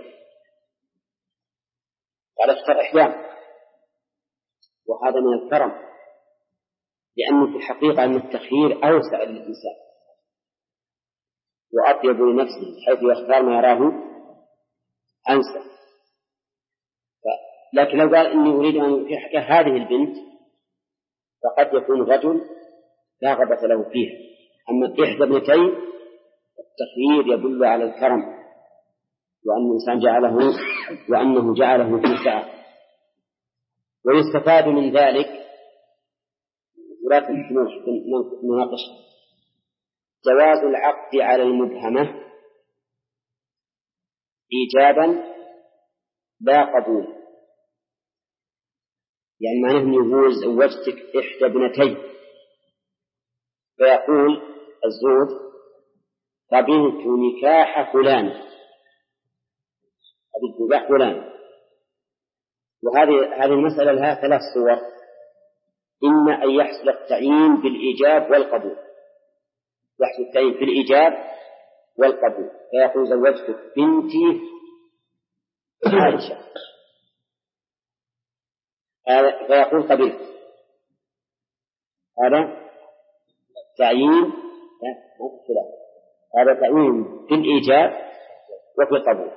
A: قال اختر إحداهما، وهذا من الكرم، لأنه في الحقيقة أن التخيير أوسع للإنسان وأطيب لنفسه حيث يختار ما يراه أنسب. لكن لو قال إني أريد أن أحكي هذه البنت فقد يكون الرجل لا غبة له فيها. أما إحدى ابنتين التخيير يدل على الكرم وأنه جعله في سعة. ويستفاد من ذلك ولا نناقش جواز العقد على المبهمة إيجابا لا قبول، يعني ما نحن يقول زوجتك إحدى ابنتين فيقول الزوج قبلت نكاح فلان، وهذه المسألة لها 3 صور: إما أن يحصل التعيين بالإيجاب والقبول، يحصل التعيين في الإيجاب والقبول فيقول زوجتك بنتي عائشة، فيقول قبلت، هذا تعيين هذا تعيين في الإيجاب وفي القبول.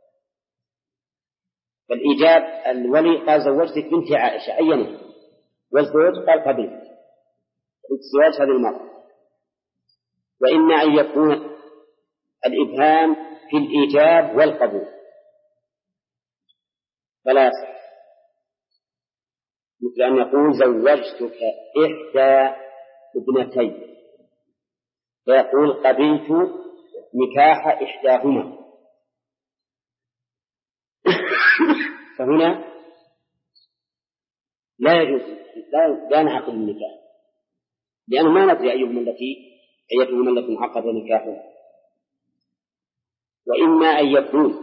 A: فالإيجاب الولي قال زوجتك بنتي عائشة أينه، والزوج قال قبلت الزواج هذه المرأة. وإما أن يكون الإبهام في الإيجاب والقبول فلا يصح، مثل أن يقول زوجتك إحدى ابنتين فيقول قبلت نكاح إحداهما، فهنا لا يجوز، لا نعقد النكاح، لأنه ما ندري أيهما التي عقد نكاحها. وإما أن يكون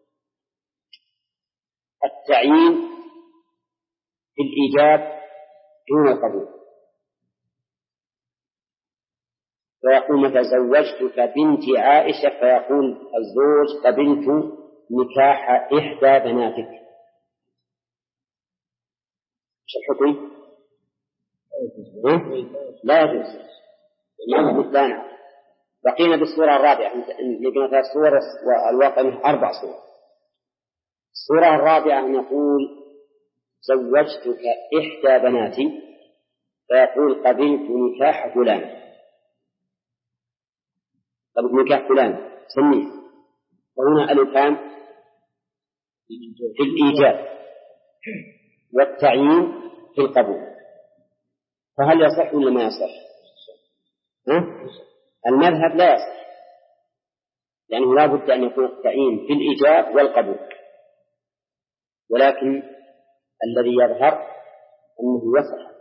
A: التعيين في الإيجاب دون القبول، فيقول متى زوجتك بنت عائشة فيقول الزوج قبلت نكاح إحدى بناتك. ايش الحكم؟ لا يجوز، لا نعم. بقينا بالصورة الرابعة، لقينا 3 صور والواقع منه 4 صور. الصورة الرابعة أن يقول زوجتك إحدى بناتي فيقول قبلت نكاح فلان، قبلت نكاح فلان سميه، وهنا الإبهام في الإيجاب والتعيين في القبول، فهل يصح ولا ما يصح؟ المذهب لا يصح، لأنه لا بد أن يكون التعيين في الإيجاب والقبول، ولكن الذي يظهر أنه يصح،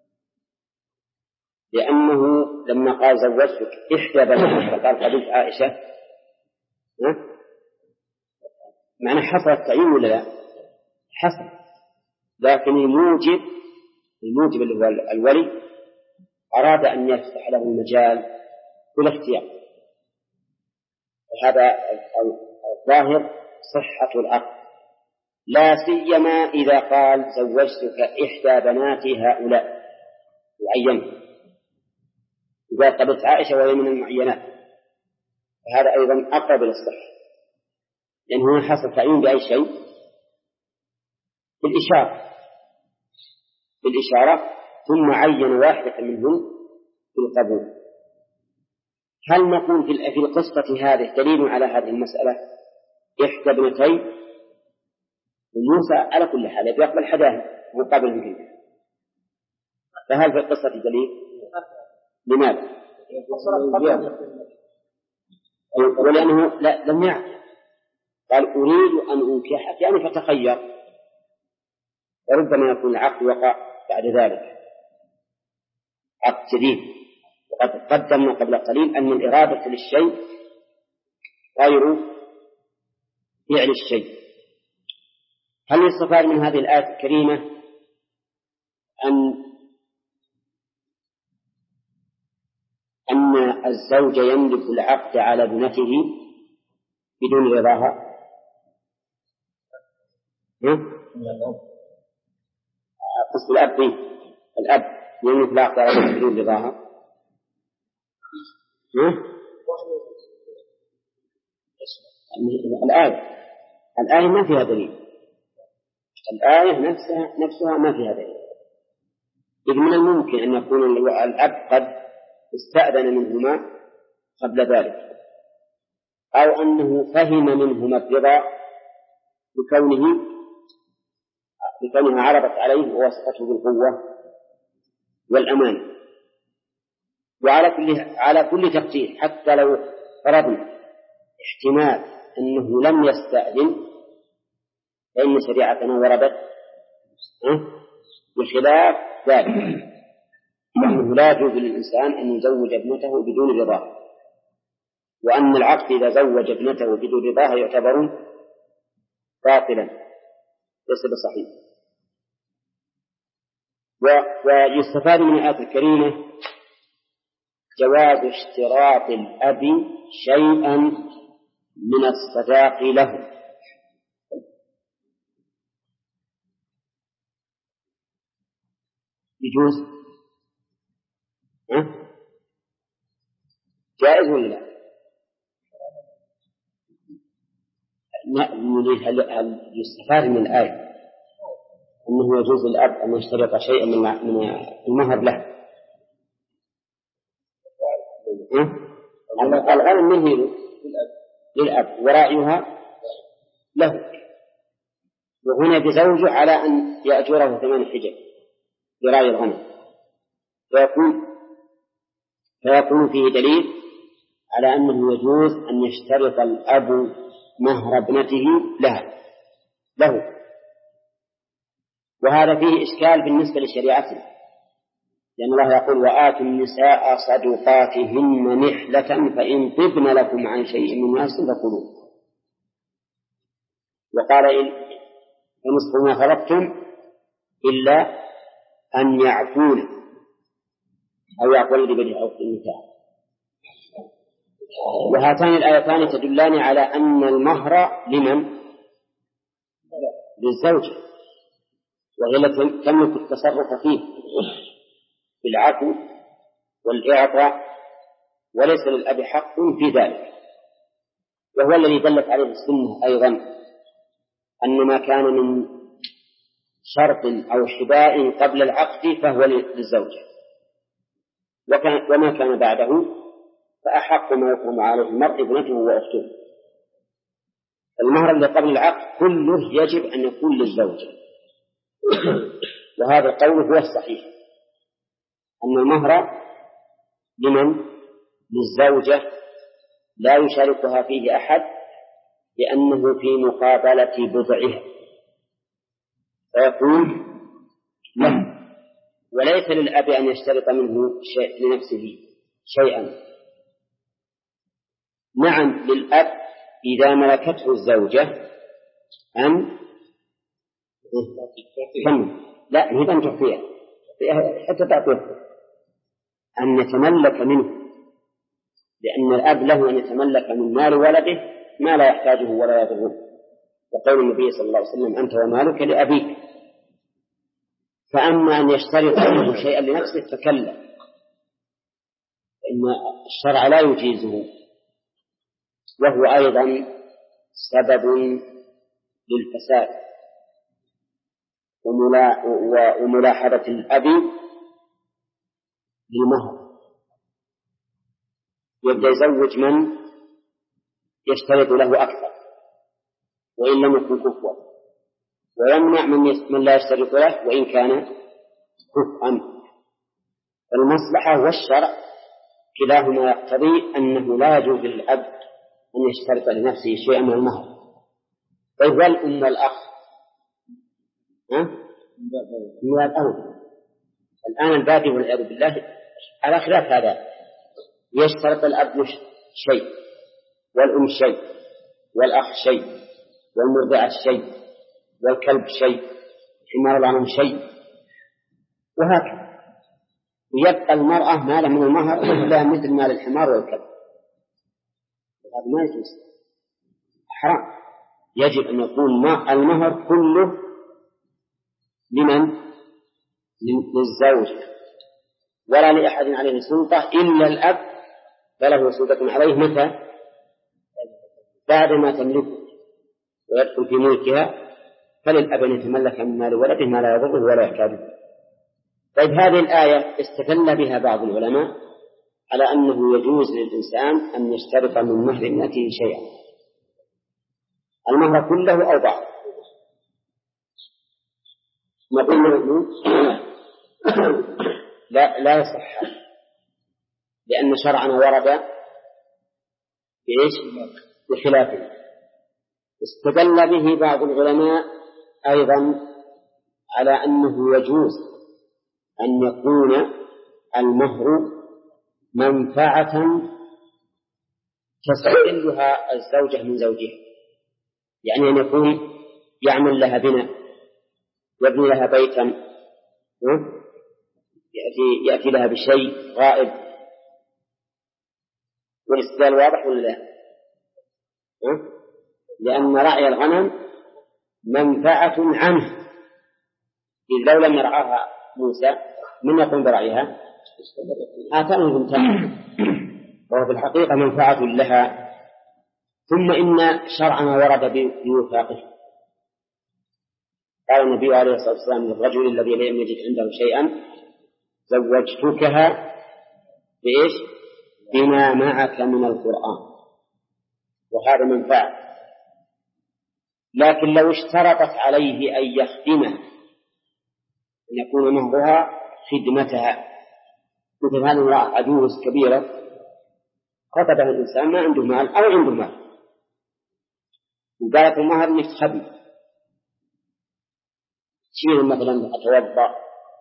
A: لأنه لما قال زوجتك إحدى بناتك فقال قبلت عائشة معنى حصل التعيين ولا لا؟ حصل، لكن الموجب اللي هو الولي أراد أن يفتح له المجال كل اختيار، وهذا الظاهر صحة العقد لا سيما إذا قال زوجتك إحدى بناتي هؤلاء وعينت، إذا قبلت عائشة وهي من المعينات، فهذا أيضا أقرب إلى الصحة، لأنه حصل تعيين بأي شيء بالإشارة ثم عين واحدة منهم بالقبول. هل نقول في القصة هذه دليل على هذه المسألة؟ إحدى ابنتي موسى على كل حال يقبل حداه مقابل منه، فهل في القصة دليل؟ لماذا؟ ولأنه لم يعقل، قال أريد أن أنكحك يعني فتخير، وربما يكون العقد وقع بعد ذلك عقد جديد. وقد قدمنا قبل قليل أن الإرادة للشيء غير فعل الشيء. هل يستفاد من هذه الآية الكريمة أن الزوج يملك العقد على ابنته بدون رضاها؟ قصد الأب يملك العقد على ابنته بدون رضاها؟ الآية ما فيها دليل، الآية نفسها ما فيها دليل، إذ من الممكن أن يكون الأب قد استأذن منهما قبل ذلك، أو أنه فهم منهما الرضا بكونها عرضت عليه ووصفته بالقوة والأمان. وعلى كل تقدير حتى لو فرضنا احتمال أنه لم يستأذن، فإن شريعتنا وردت بخلاف ذلك، وأنه لا يجوز للإنسان أن يزوج ابنته بدون رضاه، وأن العقد إذا زوج ابنته بدون رضاه يعتبر باطلا ليس بصحيح. ويستفاد من الآية الكريمة جواز اشتراط الأب شيئا من الصداق له، يجوز جائز ولا لا؟ هل يستفاد من الآية أنه يجوز للأب أن يشترط شيئا من المهر له؟ الغنم منه للأب ورأيها له، وهنا بزوجه على أن يأجره 8 حجج لرأي الغنم، فيكون فيه دليل على أنه يجوز أن يشترط الأب مهر ابنته له. وهذا فيه إشكال بالنسبة لشريعته، لأن الله يقول وآتوا النساء صدقاتهن نحلة فإن طبن لكم عن شيء من نفس فكلوه، وقال فنصف ما فرضتم إلا أن يعفون أو يعفون لبني أو في النكاح. وهاتان الآيتان تدلان على أن المهر لمن؟ للزوج، وهي التي تملك التصرف فيه بالعفو والإعطاء، وليس للأب حق في ذلك. وهو الذي دلت عليه السنة أيضا أن ما كان من شرط أو حباء قبل العقد فهو للزوجة، وما كان بعده فأحق ما يقوم عليه المرء ابنته وأخته. المهر اللي قبل العقد كله يجب أن يكون للزوجة، وهذا القول هو الصحيح، أن المهر لمن؟ للزوجة لا يشاركها فيه أحد، لأنه في مقابلة بضعها، فيكون له، وليس للأب أن يشترط منه شيء لنفسه شيئا. نعم للأب إذا ملكته الزوجة أن لا هي أن تعطيها حتى تعطيه أن يتملك منه، لأن الأب له أن يتملك من مال ولده ما لا يحتاجه ولا يضره، وقول النبي صلى الله عليه وسلم أنت ومالك لأبيك. فأما أن يشترط منه شيئا لنفسه فكلا، فإن الشرع لا يجيزه، وهو أيضا سبب للفساد وملاحظة الأب للمهر، يبدأ يزوج من يشترط له أكثر وإن لم يكن كفوا، ويمنع من لا يشترط له وإن كان كفءا. فالمصلحة والشرع كلاهما يقتضي أنه لا يجوز للأب أن يشترط لنفسه شيئا من المهر. طيب والأم والأخ من الأول الآن البادي والعياذ بالله على خلاف هذا، يشترط الأب شيء والأم شيء والأخ شيء والمرضعة شيء والكلب شيء حمار الغنم شيء وهكذا، ويبقى المرأة مالا من المهر لها مثل مال الحمار والكلب. هذا ما يجوز، حرام. يجب أن يكون المهر كله لمن؟ للزوج، ولا لأحد عليه سلطة إلا الأب، فله سلطة عليه متى؟ بعد ما تملكه ويدخل في ملكها، فللأب أن يتملك من مال ولده ما لا يضره ولا يحتاجه. طيب هذه الآية استدل بها بعض العلماء على أنه يجوز للإنسان أن يشترط من مهر ابنته شيئا، المهر كله أو بعض. نقول لا يصح، لأن شرعنا ورد بخلافه. استدل به بعض العلماء أيضا على أنه يجوز أن يكون المهر منفعة تستقلها الزوجة من زوجها، يعني أن يكون يعمل لها بناء، يبني لها بيتا، يأتي لها بشيء غائب. والاستدلال واضح ولا لا؟ لأن رعي الغنم منفعة عنه، إذ لو لم يرعاها موسى من يقوم برعيها؟ آتانه الممتع، وهو في الحقيقة منفعة لها. ثم إن شرعنا ورد بوثاقه، قال النبي عليه الصلاة والسلام للرجل الذي لم يجد عنده شيئا زوجتكها بإيش؟ بما معك من القرآن، وهذا منفعة. لكن لو اشترطت عليه أن يخدمه أن يكون مهرها خدمتها، مثل هذه امرأة عجوز كبيرة خطبها الإنسان ما عنده مال أو عنده مال، وقالت المهر إنك تخدم، تشير مثلا أتوضأ،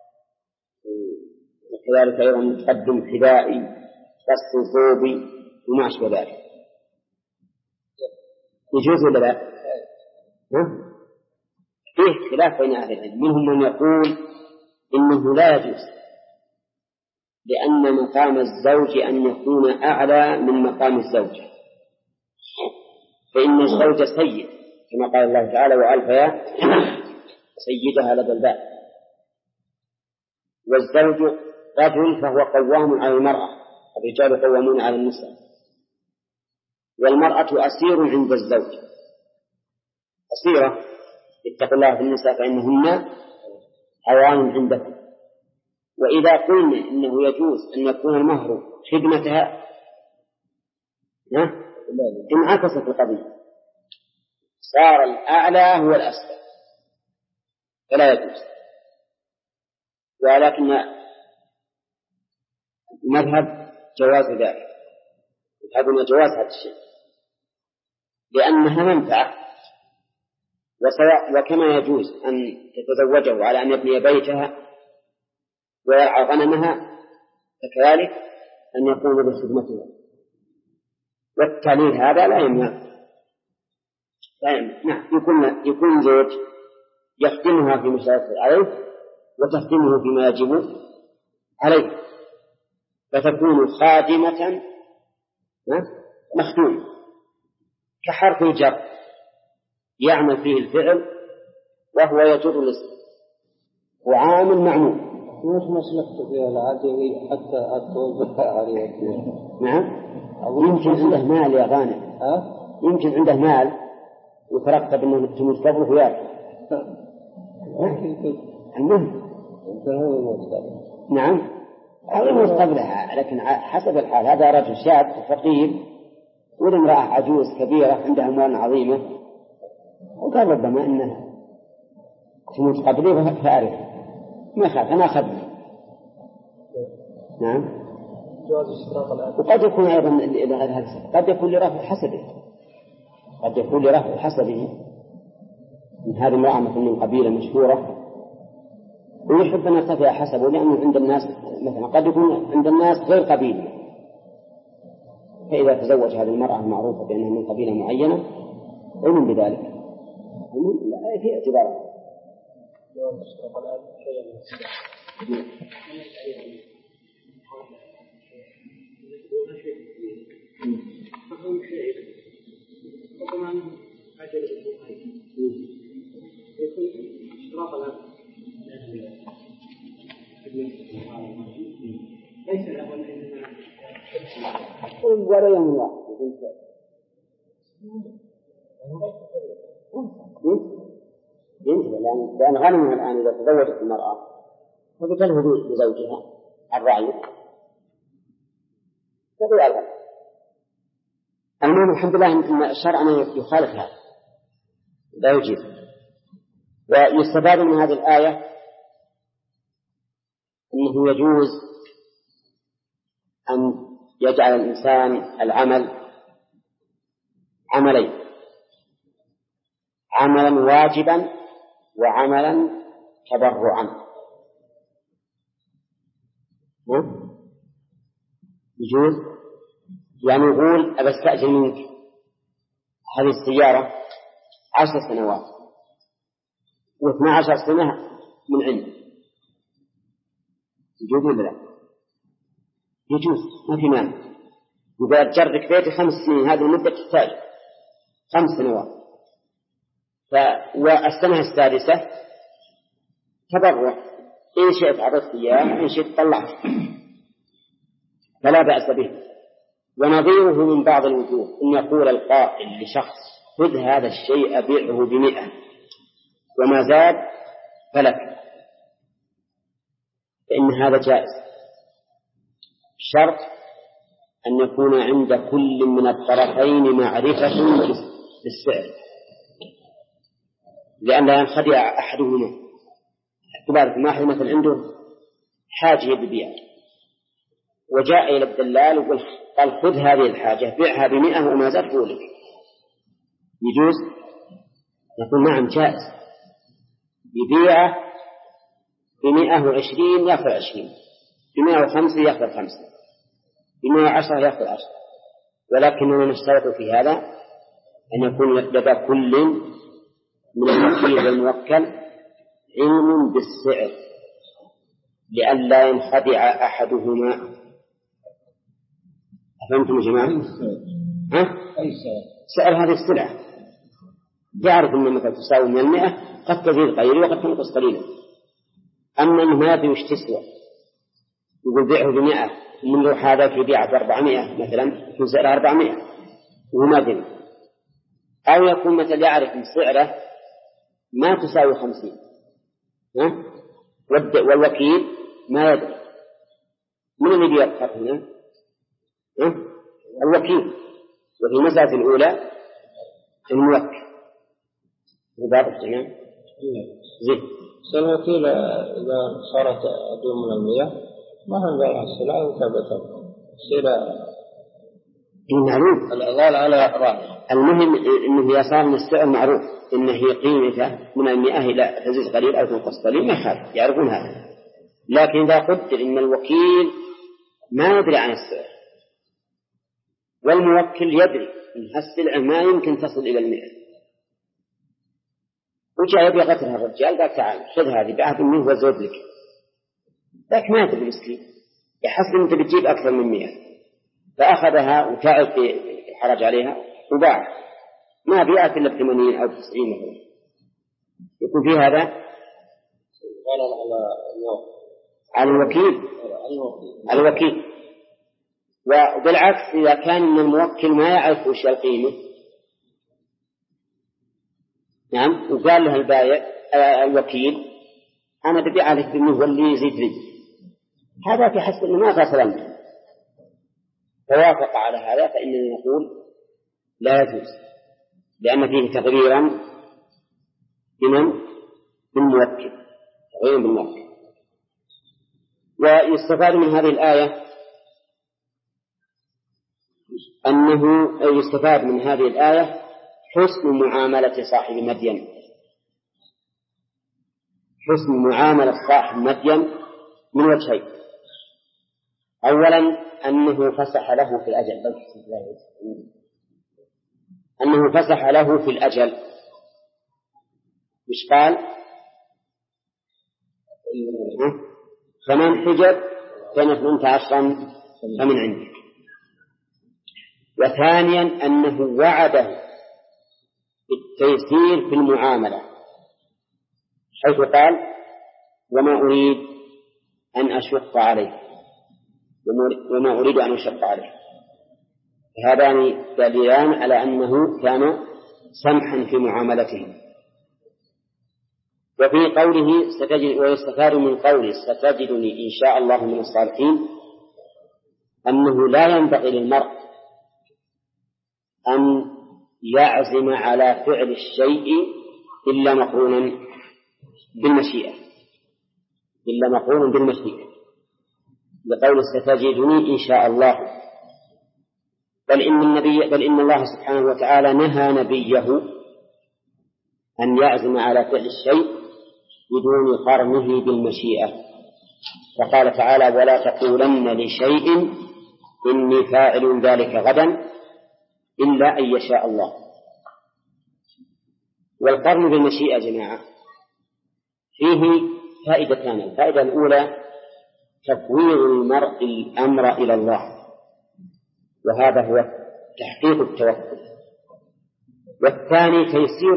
A: وكذلك أيضا تقدم حذائي، غسل ثوبي وما أشبه ذلك، يجوز ولا لا؟ فيه خلاف بين أهل العلم، منهم من يقول إنه لا يجوز، لأن مقام الزوج أن يكون أعلى من مقام الزوجة، فإن الزوج سيد كما قال الله تعالى وألف يا سيدها لدى الباب، والزوج رجل فهو قوام على المرأة، الرجال قوامون على النساء، والمرأة أسير عند الزوج، أسيرة، اتقوا الله في النساء فإنهن عوان عندكم. وإذا قلنا إنه يجوز أن يكون المهر خدمتها انعكست القضية، صار الأعلى هو الأسفل، فلا يجوز. ولكن مذهب جواز ذلك، مذهبنا جواز هذا الشيء لأنها منفعة، وكما يجوز أن تتزوجه على أن يبني بيتها ويرعى غنمها، فكذلك أن يقوم بخدمتها، والتعليل هذا لا يمنع. نعم، يكون زوج يخدمها في مشاركة عليه وتخدمه فيما يجب عليه، فتكون خادمة مخدومة، كحرف الجر يعمل فيه الفعل وهو يجر الاسم وعامل معمول.
D: مش مسلكت فيها العادي حتى توظفها عليه.
A: نعم. يمكن عنده مال يا غانم. يمكن عنده مال وترقب أنه تموت قبله وياك. المهم
D: هو المستقبل.
A: نعم هذا مستقبلها، لكن حسب الحال هذا رجل شاب فقير والامرأة عجوز كبيرة عندها أموال عظيمة وقال ربما أنه تموت قبله فأعرف ما خاف أنا أخذه. نعم. وقد يكون أيضا إلى غير هذا، قد يكون لرفع حسبه، قد يكون لرفع حسبه من هذه المرأة من قبيلة مشهورة ويحب أن يرتفع حسبه لأنه عند الناس مثلا قد يكون عند الناس غير قبيلة، فإذا تزوج هذه المرأة المعروفة بأنها من قبيلة معينة علم بذلك لا في اعتبار. ولا يوم واحد ينتهي لأن غنمها الآن إذا تزوجت المرأة فبتلهو بزوجها الرعي تقول الغنم. المهم الحمد لله أن الشرع يخالف هذا لا يجيب. ويستفاد من هذه الآية أنه يجوز أن يجعل الإنسان العمل عملين، عملا واجبا وعملا تبرعا. يجوز يعني يقول أبى استأجر منك هذه السيارة 10 سنوات و12 سنة من عندي، يجوز ولا لا؟ يجوز ما في مانع. إذا جرك بيتي 5 سنين هذه المدة تحتاج 5 سنوات والسنة السادسة تبرع، إن شئت عطيت إياه إن شئت طلعت فلا بأس به. ونظيره من بعض الوجوه أن يقول القائل لشخص خذ هذا الشيء أبيعه ب100 وما زاد فلك، فإن هذا جائز، الشرط أن يكون عند كل من الطرفين معرفة بالسعر لأن لا ينخدع أحدهما. اعتبارك واحد مثل عنده حاجة ببيع وجاء إلى الدلال وقال خذ هذه الحاجة بيعها ب100 وما زاد فولك، يجوز؟ نقول نعم جائز، يبيعه ب120 يأخذ 20، ب105 يأخذ 5، ب110 يأخذ 10، ولكننا نشترط في هذا أن يكون لدى كل من الوكيل والموكل علم بالسعر لئلا ينخدع أحدهما. أفهمتم يا جماعة؟
D: أي
A: سعر هذه السلعة يعرف أن مثلا تساوي من 100 قد تزيد قليلا وقد تنقص قليلا. أما أنه ما يدري وش تسوى يقول بيعه ب100 من لو هذا في بيعه ب400 مثلا يكون سعره 400 وهو ما دري، أو يكون مثلا يعرف أن سعره ما تساوي 50 والوكيل ما يدري. من اللي بيبقى هنا؟ الوكيل. وفي المسألة الأولى الموكل وبعض الجميع زين.
D: الوكيل إذا صارت أدوم من 100 ما هم بيع السلعة وثبتها السلعة
A: معروف
D: الأضال على رأيه.
A: المهم إنه إذا صار من السعر معروف إنه هي قيمته من 100 إلى تزيد قليل أو تنقص قليل ما يخالف يعرفون هذا. لكن إذا قدر إن الوكيل ما يدري عن السعر والموكل يدري إن السلعة ما يمكن تصل إلى 100 وجاء يبي قتلها الرجال قال تعال خذ هذه بعهد منه وزود لك، لكن ما يدري المسكين يحصل أنت بتجيب أكثر من 100 فأخذها وتعب في حرج عليها وباع ما بيأت إلا ب80 أو 90 مثلا، يكون في هذا على الوكيل. وبالعكس إذا كان من الموكل ما يعرف وش القيمة، نعم، وقال له البائع الوكيل أنا ببيع عليك بالمثل اللي يزيد لي، هذا في حسب أنه ما فصلنا فوافق على هذا، فإننا نقول لا يجوز، لأن فيه تغييرا بالموكل، تغييرا بالموكل. ويستفاد من هذه الآية يستفاد من هذه الآية حسن معاملة صاحب مدين، حسن معاملة صاحب مدين من وجهين: أولا أنه فسح له في الأجل، مش قال 8 حجج كانت 18 فمن عندك. وثانيا أنه وعده بالتيسير في المعاملة، حيث قال وما أريد أن أشق عليه وما أريد أن أشق عليه. هذان دليلان على أنه كان سمحا في معاملته. وفي قوله ويستفاد من قوله ستجدني إن شاء الله من الصالحين أنه لا ينبغي للمرء أن يعزم على فعل الشيء إلا مقرونا بالمشيئة، لقول ستجدني إن شاء الله. بل إن الله سبحانه وتعالى نهى نبيه أن يعزم على فعل الشيء بدون قرنه بالمشيئة، فقال تعالى ولا تقولن لشيء إني فاعل ذلك غدا إلا أن يشاء الله. والقرن بالمشيئة جماعة فيه فائدتان: الفائدة الأولى تفويض المرء الأمر إلى الله، وهذا هو تحقيق التوكل. والثاني تيسير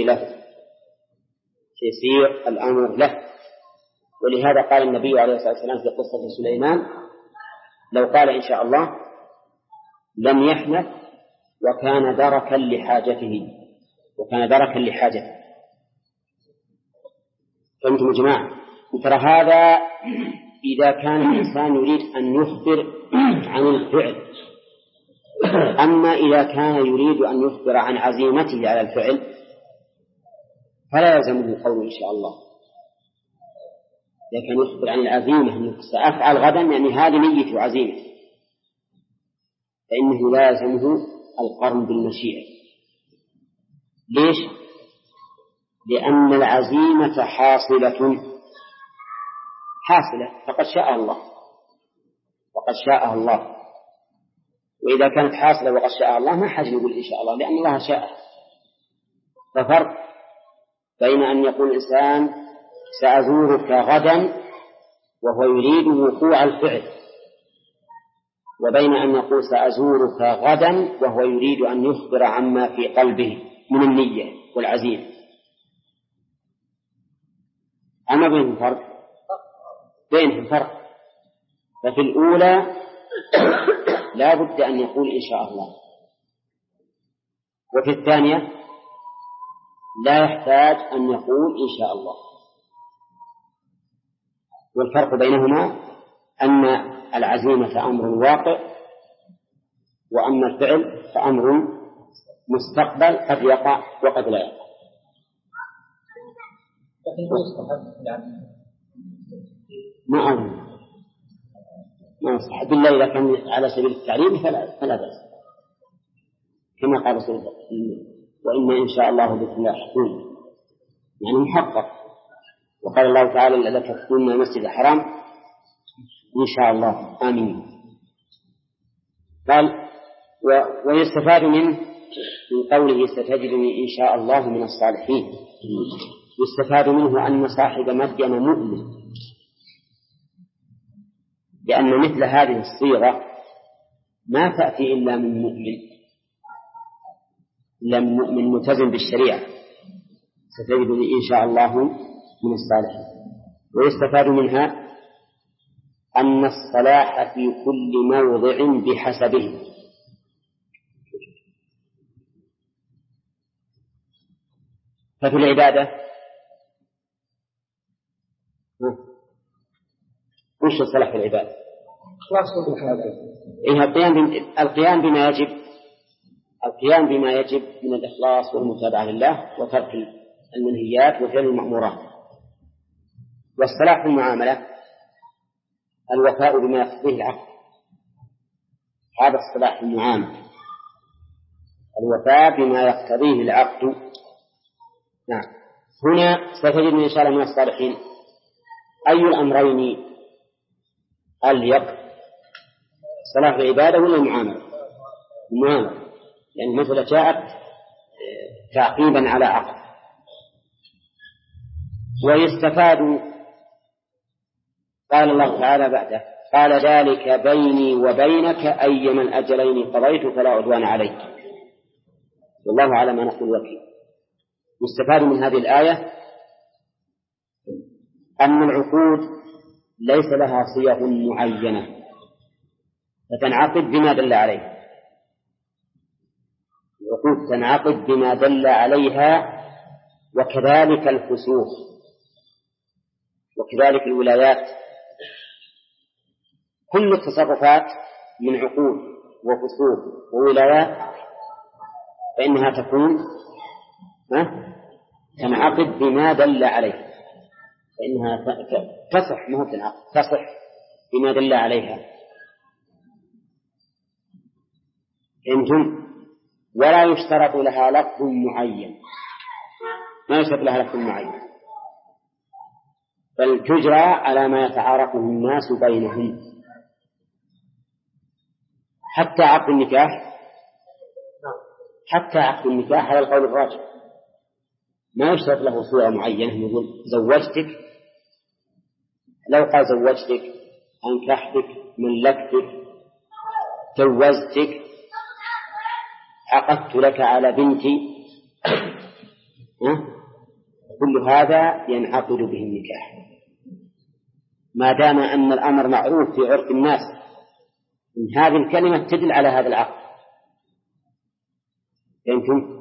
A: الأمر له، ولهذا قال النبي عليه الصلاة والسلام في قصة سليمان لو قال إن شاء الله لم يحنث وكان دركا لحاجته. فأنتم جماعة ترى هذا إذا كان الإنسان يريد أن يخبر عن الفعل، أما إذا كان يريد أن يخبر عن عزيمته على الفعل فلا يلزمه قول إن شاء الله. إذا كان يخبر عن العزيمة أنه سأفعل غدا، يعني هذه نية وعزيمة، فإنه لا يلزمه القرن بالمشيئة. ليش؟ لأن العزيمة حاصلة فقد شاء الله، وإذا كانت حاصلة وقد شاء الله ما حاجة يقول إن شاء الله، لأن الله شاء. ففرق بين أن يقول الإنسان سأزورك غدا وهو يريد وقوع الفعل، وبين أن يقول سأزورك غدا وهو يريد أن يخبر عما في قلبه من النية والعزيمة. أما بينهم فرق. ففي الأولى لا بد أن يقول إن شاء الله، وفي الثانية لا يحتاج أن يقول إن شاء الله. والفرق بينهما أن العزيمة أمر واقع، وأما الفعل فأمر مستقبل قد يقع وقد لا يقع. ما يستحب إلا إذا كان على سبيل التعليم فلا بأس، كما قال رسول الله وإن إن شاء الله بكم لاحقون، يعني محقق. وقال الله تعالى لتدخلن المسجد الحرام إن شاء الله آمين. قال ويستفاد من قوله ستجدني إن شاء الله من الصالحين، يستفاد منه أن صاحب مدين مؤمن، لأن مثل هذه الصيغة ما تأتي إلا من مؤمن، لم مؤمن ملتزم بالشريعة ستجدني إن شاء الله من الصالحين. ويستفاد منها أن الصلاح في كل موضع بحسبه. ففي العبادة وش الصلاح في العبادة؟ القيام بما يجب من الإخلاص والمتابعة لله وترك المنهيات وفعل المأمورات. والصلاح في المعاملة الوفاء بما يقتضيه العقد. هذا الصلاح في المعاملة الوفاء بما يقتضيه العقد. نعم. هنا ستجد إن شاء الله من الصالحين. أي الأمرين اليق صلاح العبادة ولا المعاملة؟ المعاملة، يعني مثلا جاءت تعقيبا على عقد. ويستفاد قال الله تعالى بعده قال ذلك بيني وبينك أيما الأجلين قضيت فلا عدوان عليك والله على ما نقول وكيل. يستفاد من هذه الآية أن العقود ليس لها صيغ معينة فتنعقد بما دل عليه. العقود تنعقد بما دل عليها، وكذلك الفسوق وكذلك الولايات. كل التصرفات من عقود وفسوق وولايات فإنها تكون تنعقد بما دل عليه، فإنها تصح ما هو تنعقد، تصح بما دل عليها. فهمتم؟ ولا يشترط لها لفظ معين، ما يشترط لها لفظ معين، بل تجرى على ما يتعارفه الناس بينهم. حتى عقد النكاح على القول الراجح ما يشترط له صورة معينة. نقول زوجتك، لو قال زوجتك، أنكحتك، ملكتك، جوزتك، عقدت لك على بنتي، كل هذا ينعقد به النكاح ما دام أن الأمر معروف في عرف الناس إن هذه الكلمة تدل على هذا العقد. فهمتم؟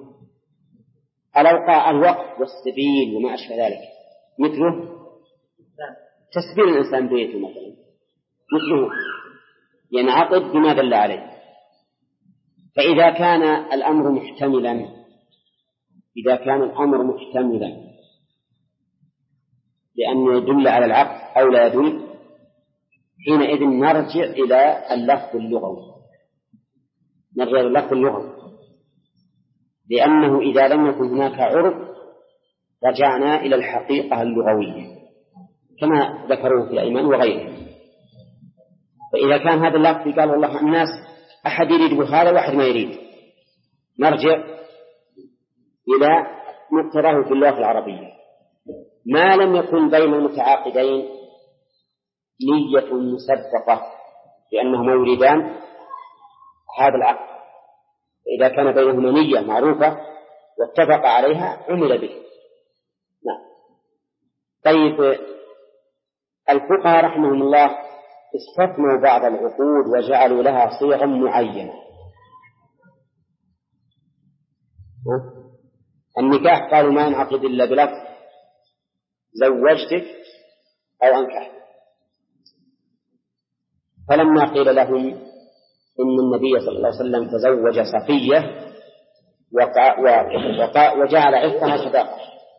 A: الوقف والسبيل وما أشبه ذلك مثله تسبيل الإنسان بيته مثلا، مثله ينعقد بما دل عليه. فإذا كان الأمر محتملا لأنه يدل على العقد أو لا يدل، حينئذ نرجع إلى اللفظ اللغوي، لأنه إذا لم يكن هناك عرف رجعنا إلى الحقيقة اللغوية كما ذكروه في الأيمان وغيره. فإذا كان هذا اللفظ قال والله الناس أحد يريد بهذا وأحد ما يريد، نرجع إلى مقتضاه في اللغة العربية. ما لم يكن بين المتعاقدين نية مسبقة لأنهما يريدان هذا العقد، إذا كان بينهما نية معروفة واتفق عليها عمل به. نعم. طيب، الفقهاء رحمهم الله استثنوا بعض العقود وجعلوا لها صيغا معينة. النكاح قالوا ما ينعقد إلا بلفظ زوجتك أو أنكحتك. فلما قيل لهم إن النبي صلى الله عليه وسلم تزوج صفية وجعل عتقها صداقة،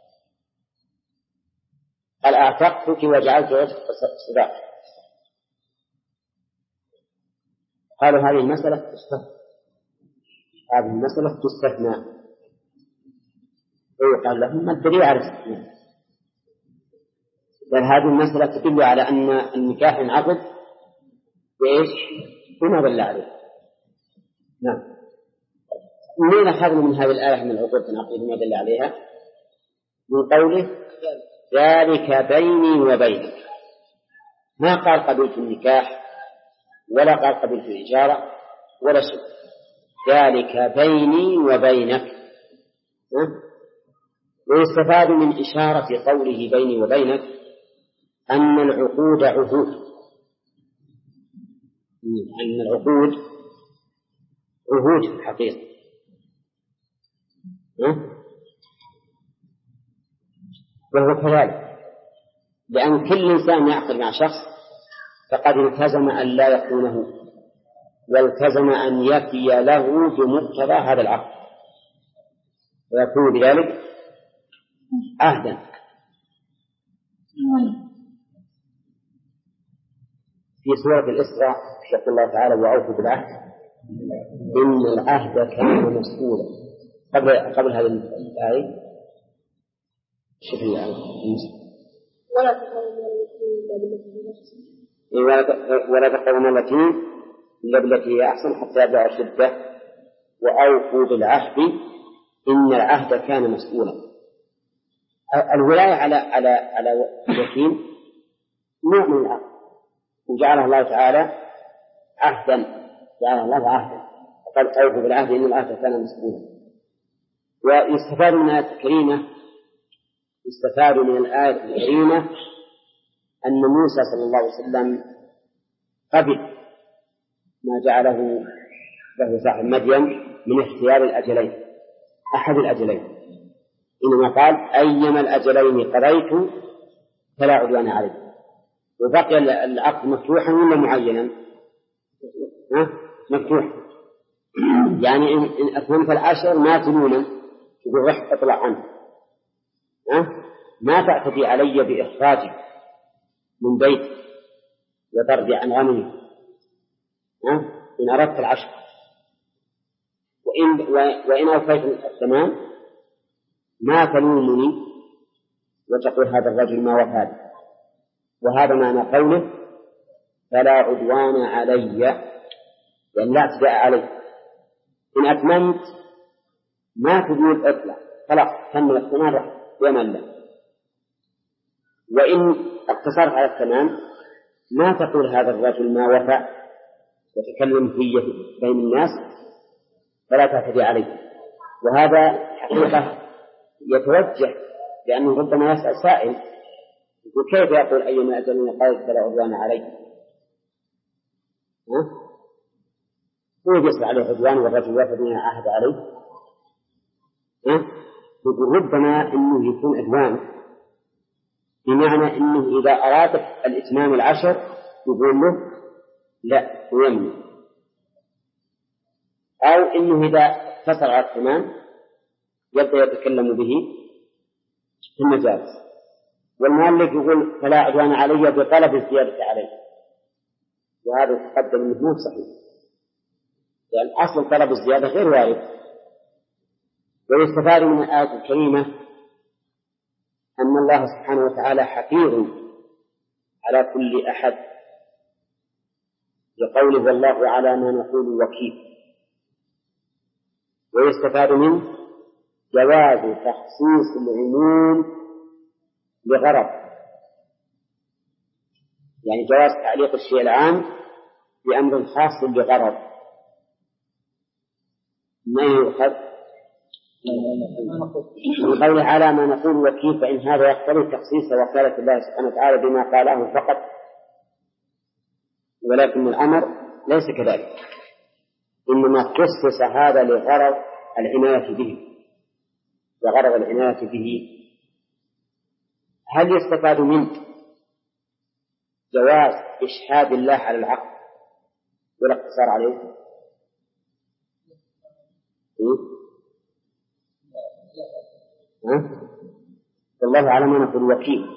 A: قال أعتقتك وجعلت عتق صداقة، قالوا هذه المسألة تستثنى. قال لهم ما الدليل على الاستثناء؟ بل هذه المسألة تدل على أن النكاح ينعقد بإيش؟ بما دل عليه. نعم. من أخذنا من هذه الآية من العقود تنعقد بما دل عليها؟ من قوله ذلك بيني وبينك. ما قال قبلت النكاح ولا قال قبلت الإجارة ولا شيء، ذلك بيني وبينك ويستفاد من إشارة قوله بيني وبينك أن العقود عهود، أن العقود عهود في الحقيقة. وهو كذلك، لأن كل إنسان يعقد مع شخص فقد التزم أن لا يخونه، والتزم أن يفي له بمقتضى هذا العقد، ويكون بذلك عهدا. في سورة الإسراء يقول الله تعالى: وأوفوا بالعهد إن العهد كان مسؤولا. قبل هذه الآية شوف الآية: ولا تقربوا اليتيم إلا بالتي هي أحسن حتى يبلغ أشده وأوفوا بالعهد إن العهد كان مسؤولا. الولاية على اليتيم نوع من العهد، وجعله الله تعالى عهدا، جعله الله عهدا، وقد أوفوا بالعهد إن العهد كان مسؤولا. ويستفاد من الآية الكريمة، يستفاد من الآية الكريمة أن موسى صلى الله عليه وسلم قبل ما جعله له صاحب مدين من اختيار الأجلين، أحد الأجلين، إنما قال: أيما الأجلين قضيت فلا عدوان عليه. وبقي العقد مفتوحا ولا معينا؟ مفتوح، يعني إن أتممت 10 ما تلومه تقول رح أطلع عنه، ما تعتدي علي بإخراجي من بيتي وترجع عن غنمي إن أردت 10، وإن أوفيت الثمان ما تلومني وتقول هذا الرجل ما وفى. وهذا معنى قوله: فلا عدوان علي، يعني لا اعتداء علي. إن أتممت ما تقول اطلع، خلاص كمل الثمان رح يمن له. وإن اقتصرت على الثمان ما تقول هذا الرجل ما وفى وتكلم فيه بين الناس، فلا تعتدي عليه. وهذا حقيقة يتوجه، لأنه ربما يسأل سائل: وكيف يقول أيما أجلين قال فلا عدوان علي؟ هو يسأل عليه عدوان والرجل وفى دون عهد عليه؟ يقول ربما إنه يكون عدوان بمعنى إنه إذا أراد الإتمام 10 يقول له لا ويمنع، أو إنه إذا اقتصر على الثمان يبدأ يتكلم به في المجالس. والمؤلف يقول: فلا عدوان علي بطلب الزيادة عليه، وهذا يتقدم أنه مو صحيح، لأن أصل طلب الزيادة غير وارد. ويستفاد من الآية الكريمة أن الله سبحانه وتعالى حفيظ على كل أحد، لقوله: والله على ما نقول وكيل. ويستفاد منه جواز تخصيص العموم لغرض، يعني جواز تعليق الشيء العام بأمر خاص لغرض. ما يؤخذ من قوله على ما نقول وكيل، فإن هذا يقتضي تخصيص وكالة الله سبحانه وتعالى بما قاله فقط، ولكن الأمر ليس كذلك، إنما خصص هذا لغرض العناية به، وغرض العناية به. هل يستفاد منه جواز إشهاد الله على العقد والاقتصار عليه؟ والله على ما نقول وكيل.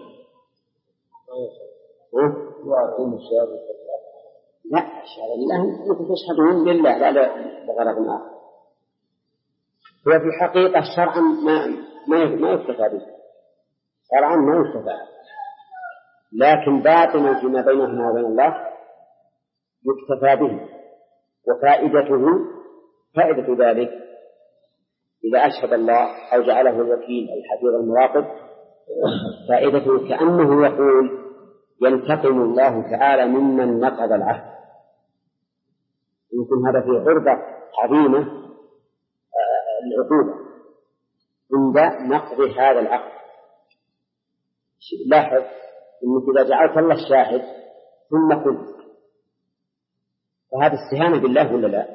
A: لا، الشهادة لله ممكن تشهدون لله لا لغرض آخر. هو في الحقيقة شرعا ما يكتفى به، شرعا ما يكتفى، لكن باطنا فيما بينهما وبين الله يكتفى به. فائدة ذلك إذا أشهد الله أو جعله الوكيل الحفيظ المراقب، فائدته كأنه يقول: ينتقم الله تعالى ممن نقض العهد. يمكن هذا في عرضة عظيمة العقوبة، عند نقض هذا العقد. لاحظ أنك إذا جعلت الله الشاهد ثم قلت فهذا استهانة بالله ولا لا؟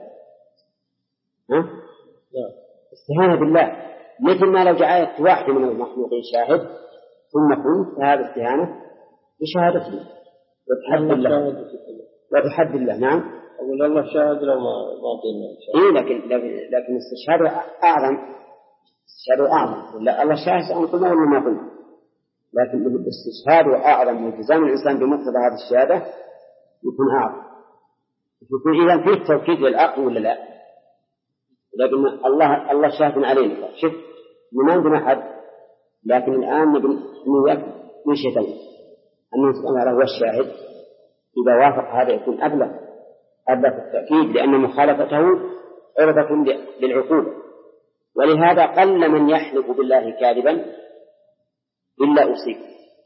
A: استهانة بالله، مثل ما لو جعلت واحد من المخلوقين شاهد ثم قلت فهذا استهانة بشهادته وتحدي الله. وتحدي الله. نعم.
D: أقول الله شاهد لو ما قلنا
A: لكن استشهاده أعظم. استشهاده أعظم. لا الله شاهد سأنقل ما قلنا، لكن الاستشهاد أعظم والتزام الإنسان بمقتضى هذه الشهادة يكون أعظم. يكون إذا فيه توكيد للعقل ولا لا؟ لكن الله شاهد علينا. شوف ما عندنا حد، لكن الآن نبي من شيئين أنه سبحانه هو الشاهد. إذا وافق هذا يكون أبلغ في التأكيد، لأن مخالفته عرضة للعقوبة. ولهذا قل من يحلف بالله كاذبا إلا أصيب.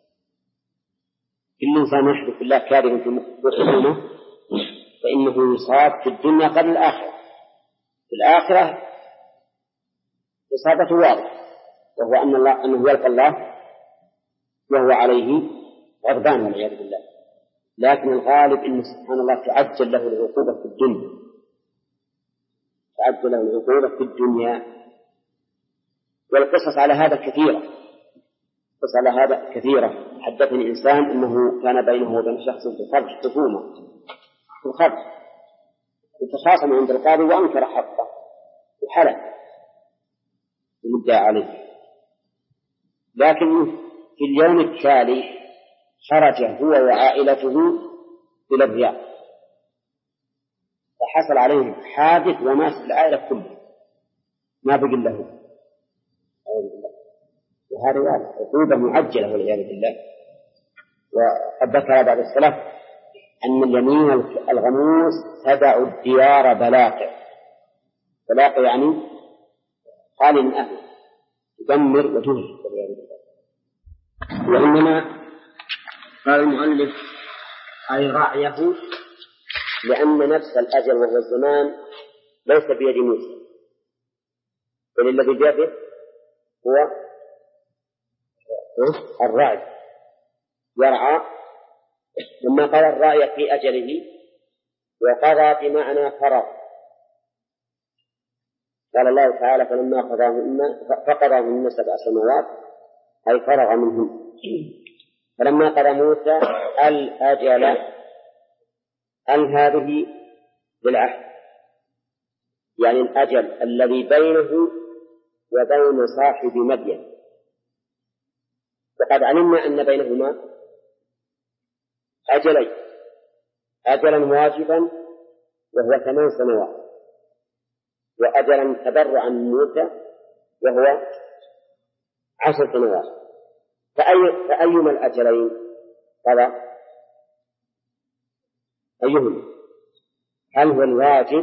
A: كل إنسان يحلف بالله كاذبا في مخالفته فإنه يصاب في الدنيا قبل الآخرة. في الآخرة إصابته واضحة، وهو أنه يلقى الله وهو عليه غضبان والعياذ بالله. لكن الغالب أن سبحان الله تعجل له العقوبة في الدنيا. تعجل له العقوبة في الدنيا. والقصص على هذا كثيرة. قصص على هذا كثيرة. حدثني إنسان أنه كان بينه وبين شخص في الخرج خصومة في الخرج، وتخاصم عند القاضي وأنكر حقه وحلف المدعى عليه. لكن في اليوم التالي خرج هو وعائلته إلى الرياض، فحصل عليهم حادث ومات العائلة كلها، ما بقي له. وهذا عقوبة معجلة والعياذ بالله. وقد ذكر بعض السلف أن اليمين الغموس تدع الديار بلاقع. بلاقع يعني خالي من أهله، تدمر وتهلك والعياذ بالله. وإنما قال المؤلف أي رعيه، لأن نفس الأجل وهو الزمان ليس بيد موسى، بل الذي بيده هو الرعي يرعى. لما قضى الرعي في أجله وقضى بمعنى فرض. قال الله تعالى فلما فقضاهن 7 سنوات أي فرغ منهن. فلما قضى موسى الأجل هذه بالعهد، يعني الأجل الذي بينه وبين صاحب مدين. وقد علمنا أن بينهما أجلين، أجلا واجبا وهو 8 سنوات، وأجلا تبرعا من موسى وهو 10 سنوات. فأيما الأجلين قضى؟ أيهما؟ هل هو الواجب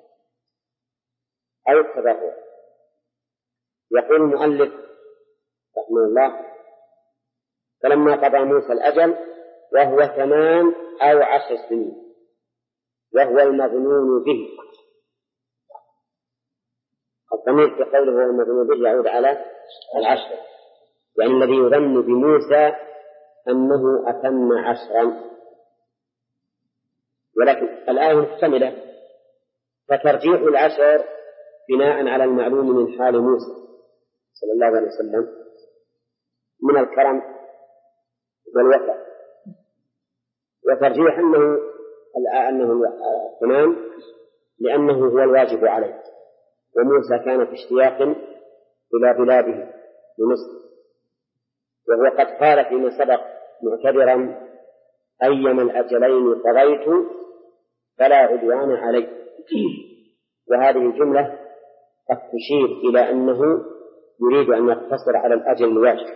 A: أو التبرع؟ يقول المؤلف رحمه الله فلما قضى موسى الأجل وهو 8 أو 10 سنين، وهو المظنون به. الضمير في قوله هو المظنون به يعود على 10، يعني الذي يظن بموسى أنه أتم 10. ولكن الآية محتملة، فترجيح 10 بناء على المعلوم من حال موسى صلى الله عليه وسلم من الكرم والوفاء، وترجيح أنه 8 لأنه هو الواجب عليه، وموسى كان في اشتياق إلى بلاده بمصر، وهو قد قال فيما سبق معتبرا أيما الأجلين قضيت فلا عدوان علي. وهذه الجملة قد تشير إلى أنه يريد أن يقتصر على الأجل الواجب،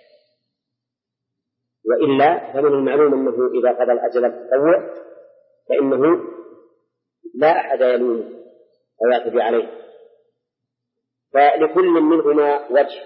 A: وإلا فمن المعلوم أنه إذا قضى الأجل التطوع فإنه لا أحد يلومه أو يعتدي عليه. فلكل منهما وجه،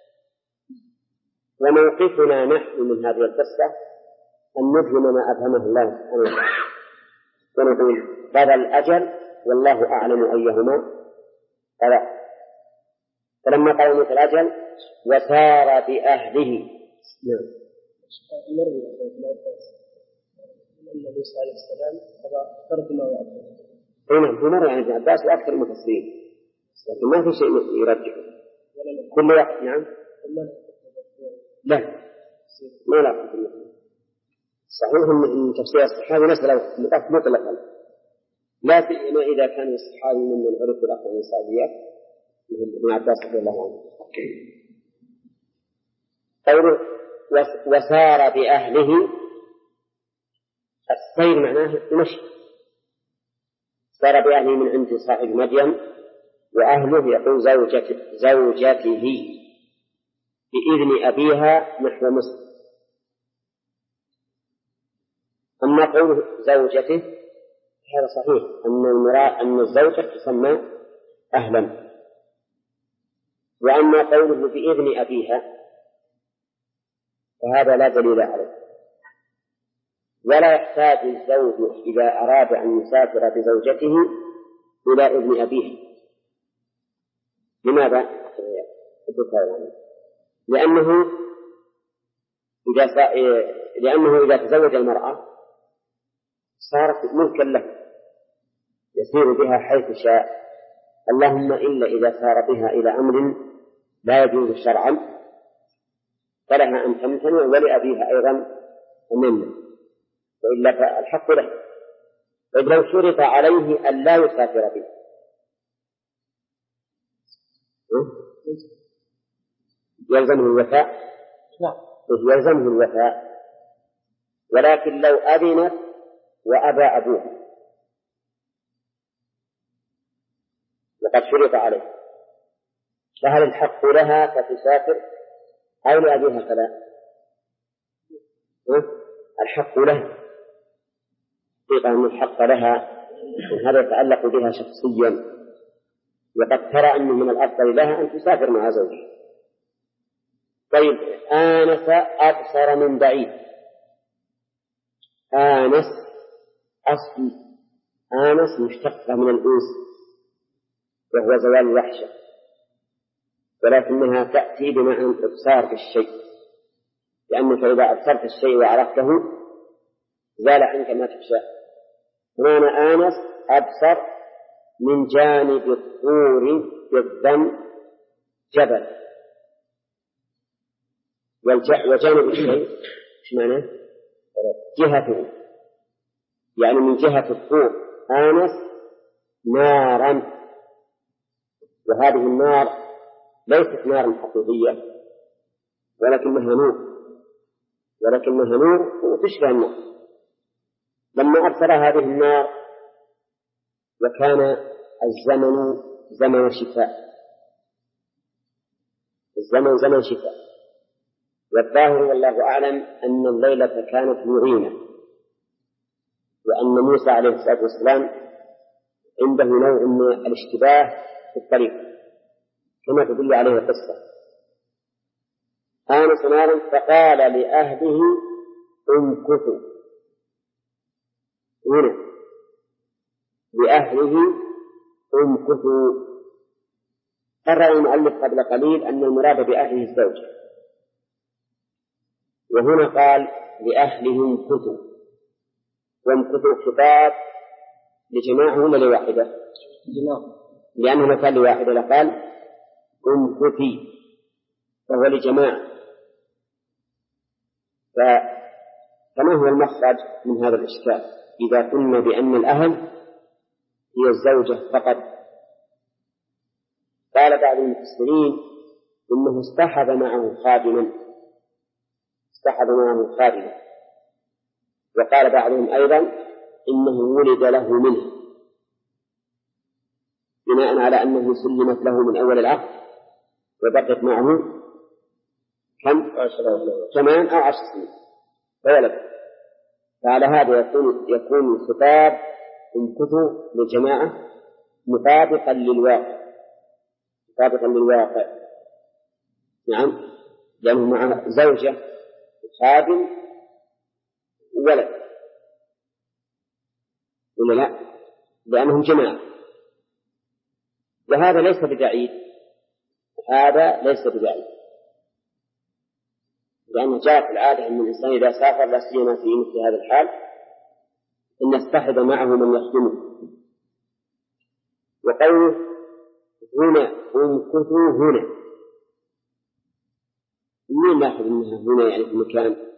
A: وموقفنا نحن من هذه القصة أن نفهم ما أفهمه الله سبحانه وتعالى، ونقول قضى الأجل والله أعلم أيهما قضى. فلما قال موسى الأجل وسار بأهله. نعم.
B: المروي في العباس أن موسى عليه السلام فرض ما وعده.
A: نعم في مرة عن ابن عباس وأكثر المفسرين، لكن ما في شيء يرجح كل وقت. نعم لا ما لا في صحيح أن تفسير الصحابي مسألة مطلقا، لا سيما إذا كان الصحابي ممن عرف الأخذ من الصحابيات مثل ابن عباس رضي الله عنه. قوله وسار بأهله، السير معناه المشي. سار بأهله من عند صاحب مدين، وأهله يقول زوجته بإذن أبيها نحو مصر. أما قوله زوجته هذا صحيح أن الزوجة تسمى أهلا. وأما قوله بإذن أبيها فهذا لا دليل عليه، ولا يحتاج الزوج إذا أراد أن يسافر بزوجته إلى إذن أبيها. لماذا؟ لأنه إذا تزوج المرأة صارت ملكا له يسير بها حيث شاء، اللهم إلا إذا سار بها إلى أمر لا يجوز شرعا فلها أن تمتنع، ولأبيها أيضا أمنا، وإلا فالحق له. طيب لو شرط عليه أن لا يسافر به يلزمه الوفاء؟ يلزمه الوفاء، ولكن لو أذنت وأبى أبوه وقد شرط عليه فهل الحق لها فتسافر أو لأبيها فلا؟ الحق لها، حقيقة أن الحق لها، وهذا يتعلق بها شخصيا، وقد ترى أنه من الأفضل لها أن تسافر مع زوجها. طيب آنس أبصر من بعيد. آنس أصل آنس مشتقة من الأنس وهو زوال الوحشة، ولكنها تأتي بمعنى الإبصار بالشيء، لأنك إذا أبصرت الشيء وعرفته زال عنك ما تخشى. هنا آنس أبصر من جانب الطور بالضم جبل، وجانب الشيء ايش معناه؟ جهته، يعني من جهة الطور آنس نارا، وهذه النار ليست نارا حقيقية ولكنها نور وتشبه النار. لما أبصر هذه النار وكان الزمن زمن شتاء، والظاهر والله أعلم أن الليلة كانت مغيمة، وأن موسى عليه الصلاة والسلام عنده نوع من الاشتباه في الطريق كما تدل عليه القصة. آنس نارا فقال لأهله امكثوا، هنا لأهله امكثوا. قرر المؤلف قبل قليل أن المراد بأهله الزوجة، وهنا قال لأهله امكثوا، وامكثوا خطاب لجماعة ولا لواحدة؟ لأنه لو كان لواحدة لقال امكثي، فهو لجماعة. فما هو المخرج من هذا الإشكال إذا قلنا بأن الأهل هي الزوجة فقط؟ قال بعض المفسرين إنه اصطحب معه خادما، وقال بعضهم أيضا إنه ولد له منه، بناء على أنه سلمت له من أول العقد وبقت معه كم؟ 8 أو 10 سنين فولد. فعلى هذا يكون الخطاب امكثوا للجماعة مطابقا للواقع. نعم، لأنه مع زوجة خادم ولد، ولا لا؟ لأنهم جماعة. وهذا ليس بدعيد، هذا ليس بذلك، لأنه جاءت العادة أن الإنسان إذا سافر لا سيما في مثل هذا الحال أن يصطحب معه من يخدمه. وقوله هنا امكثوا هنا، منين نأخذ منها هنا يعني في مكان؟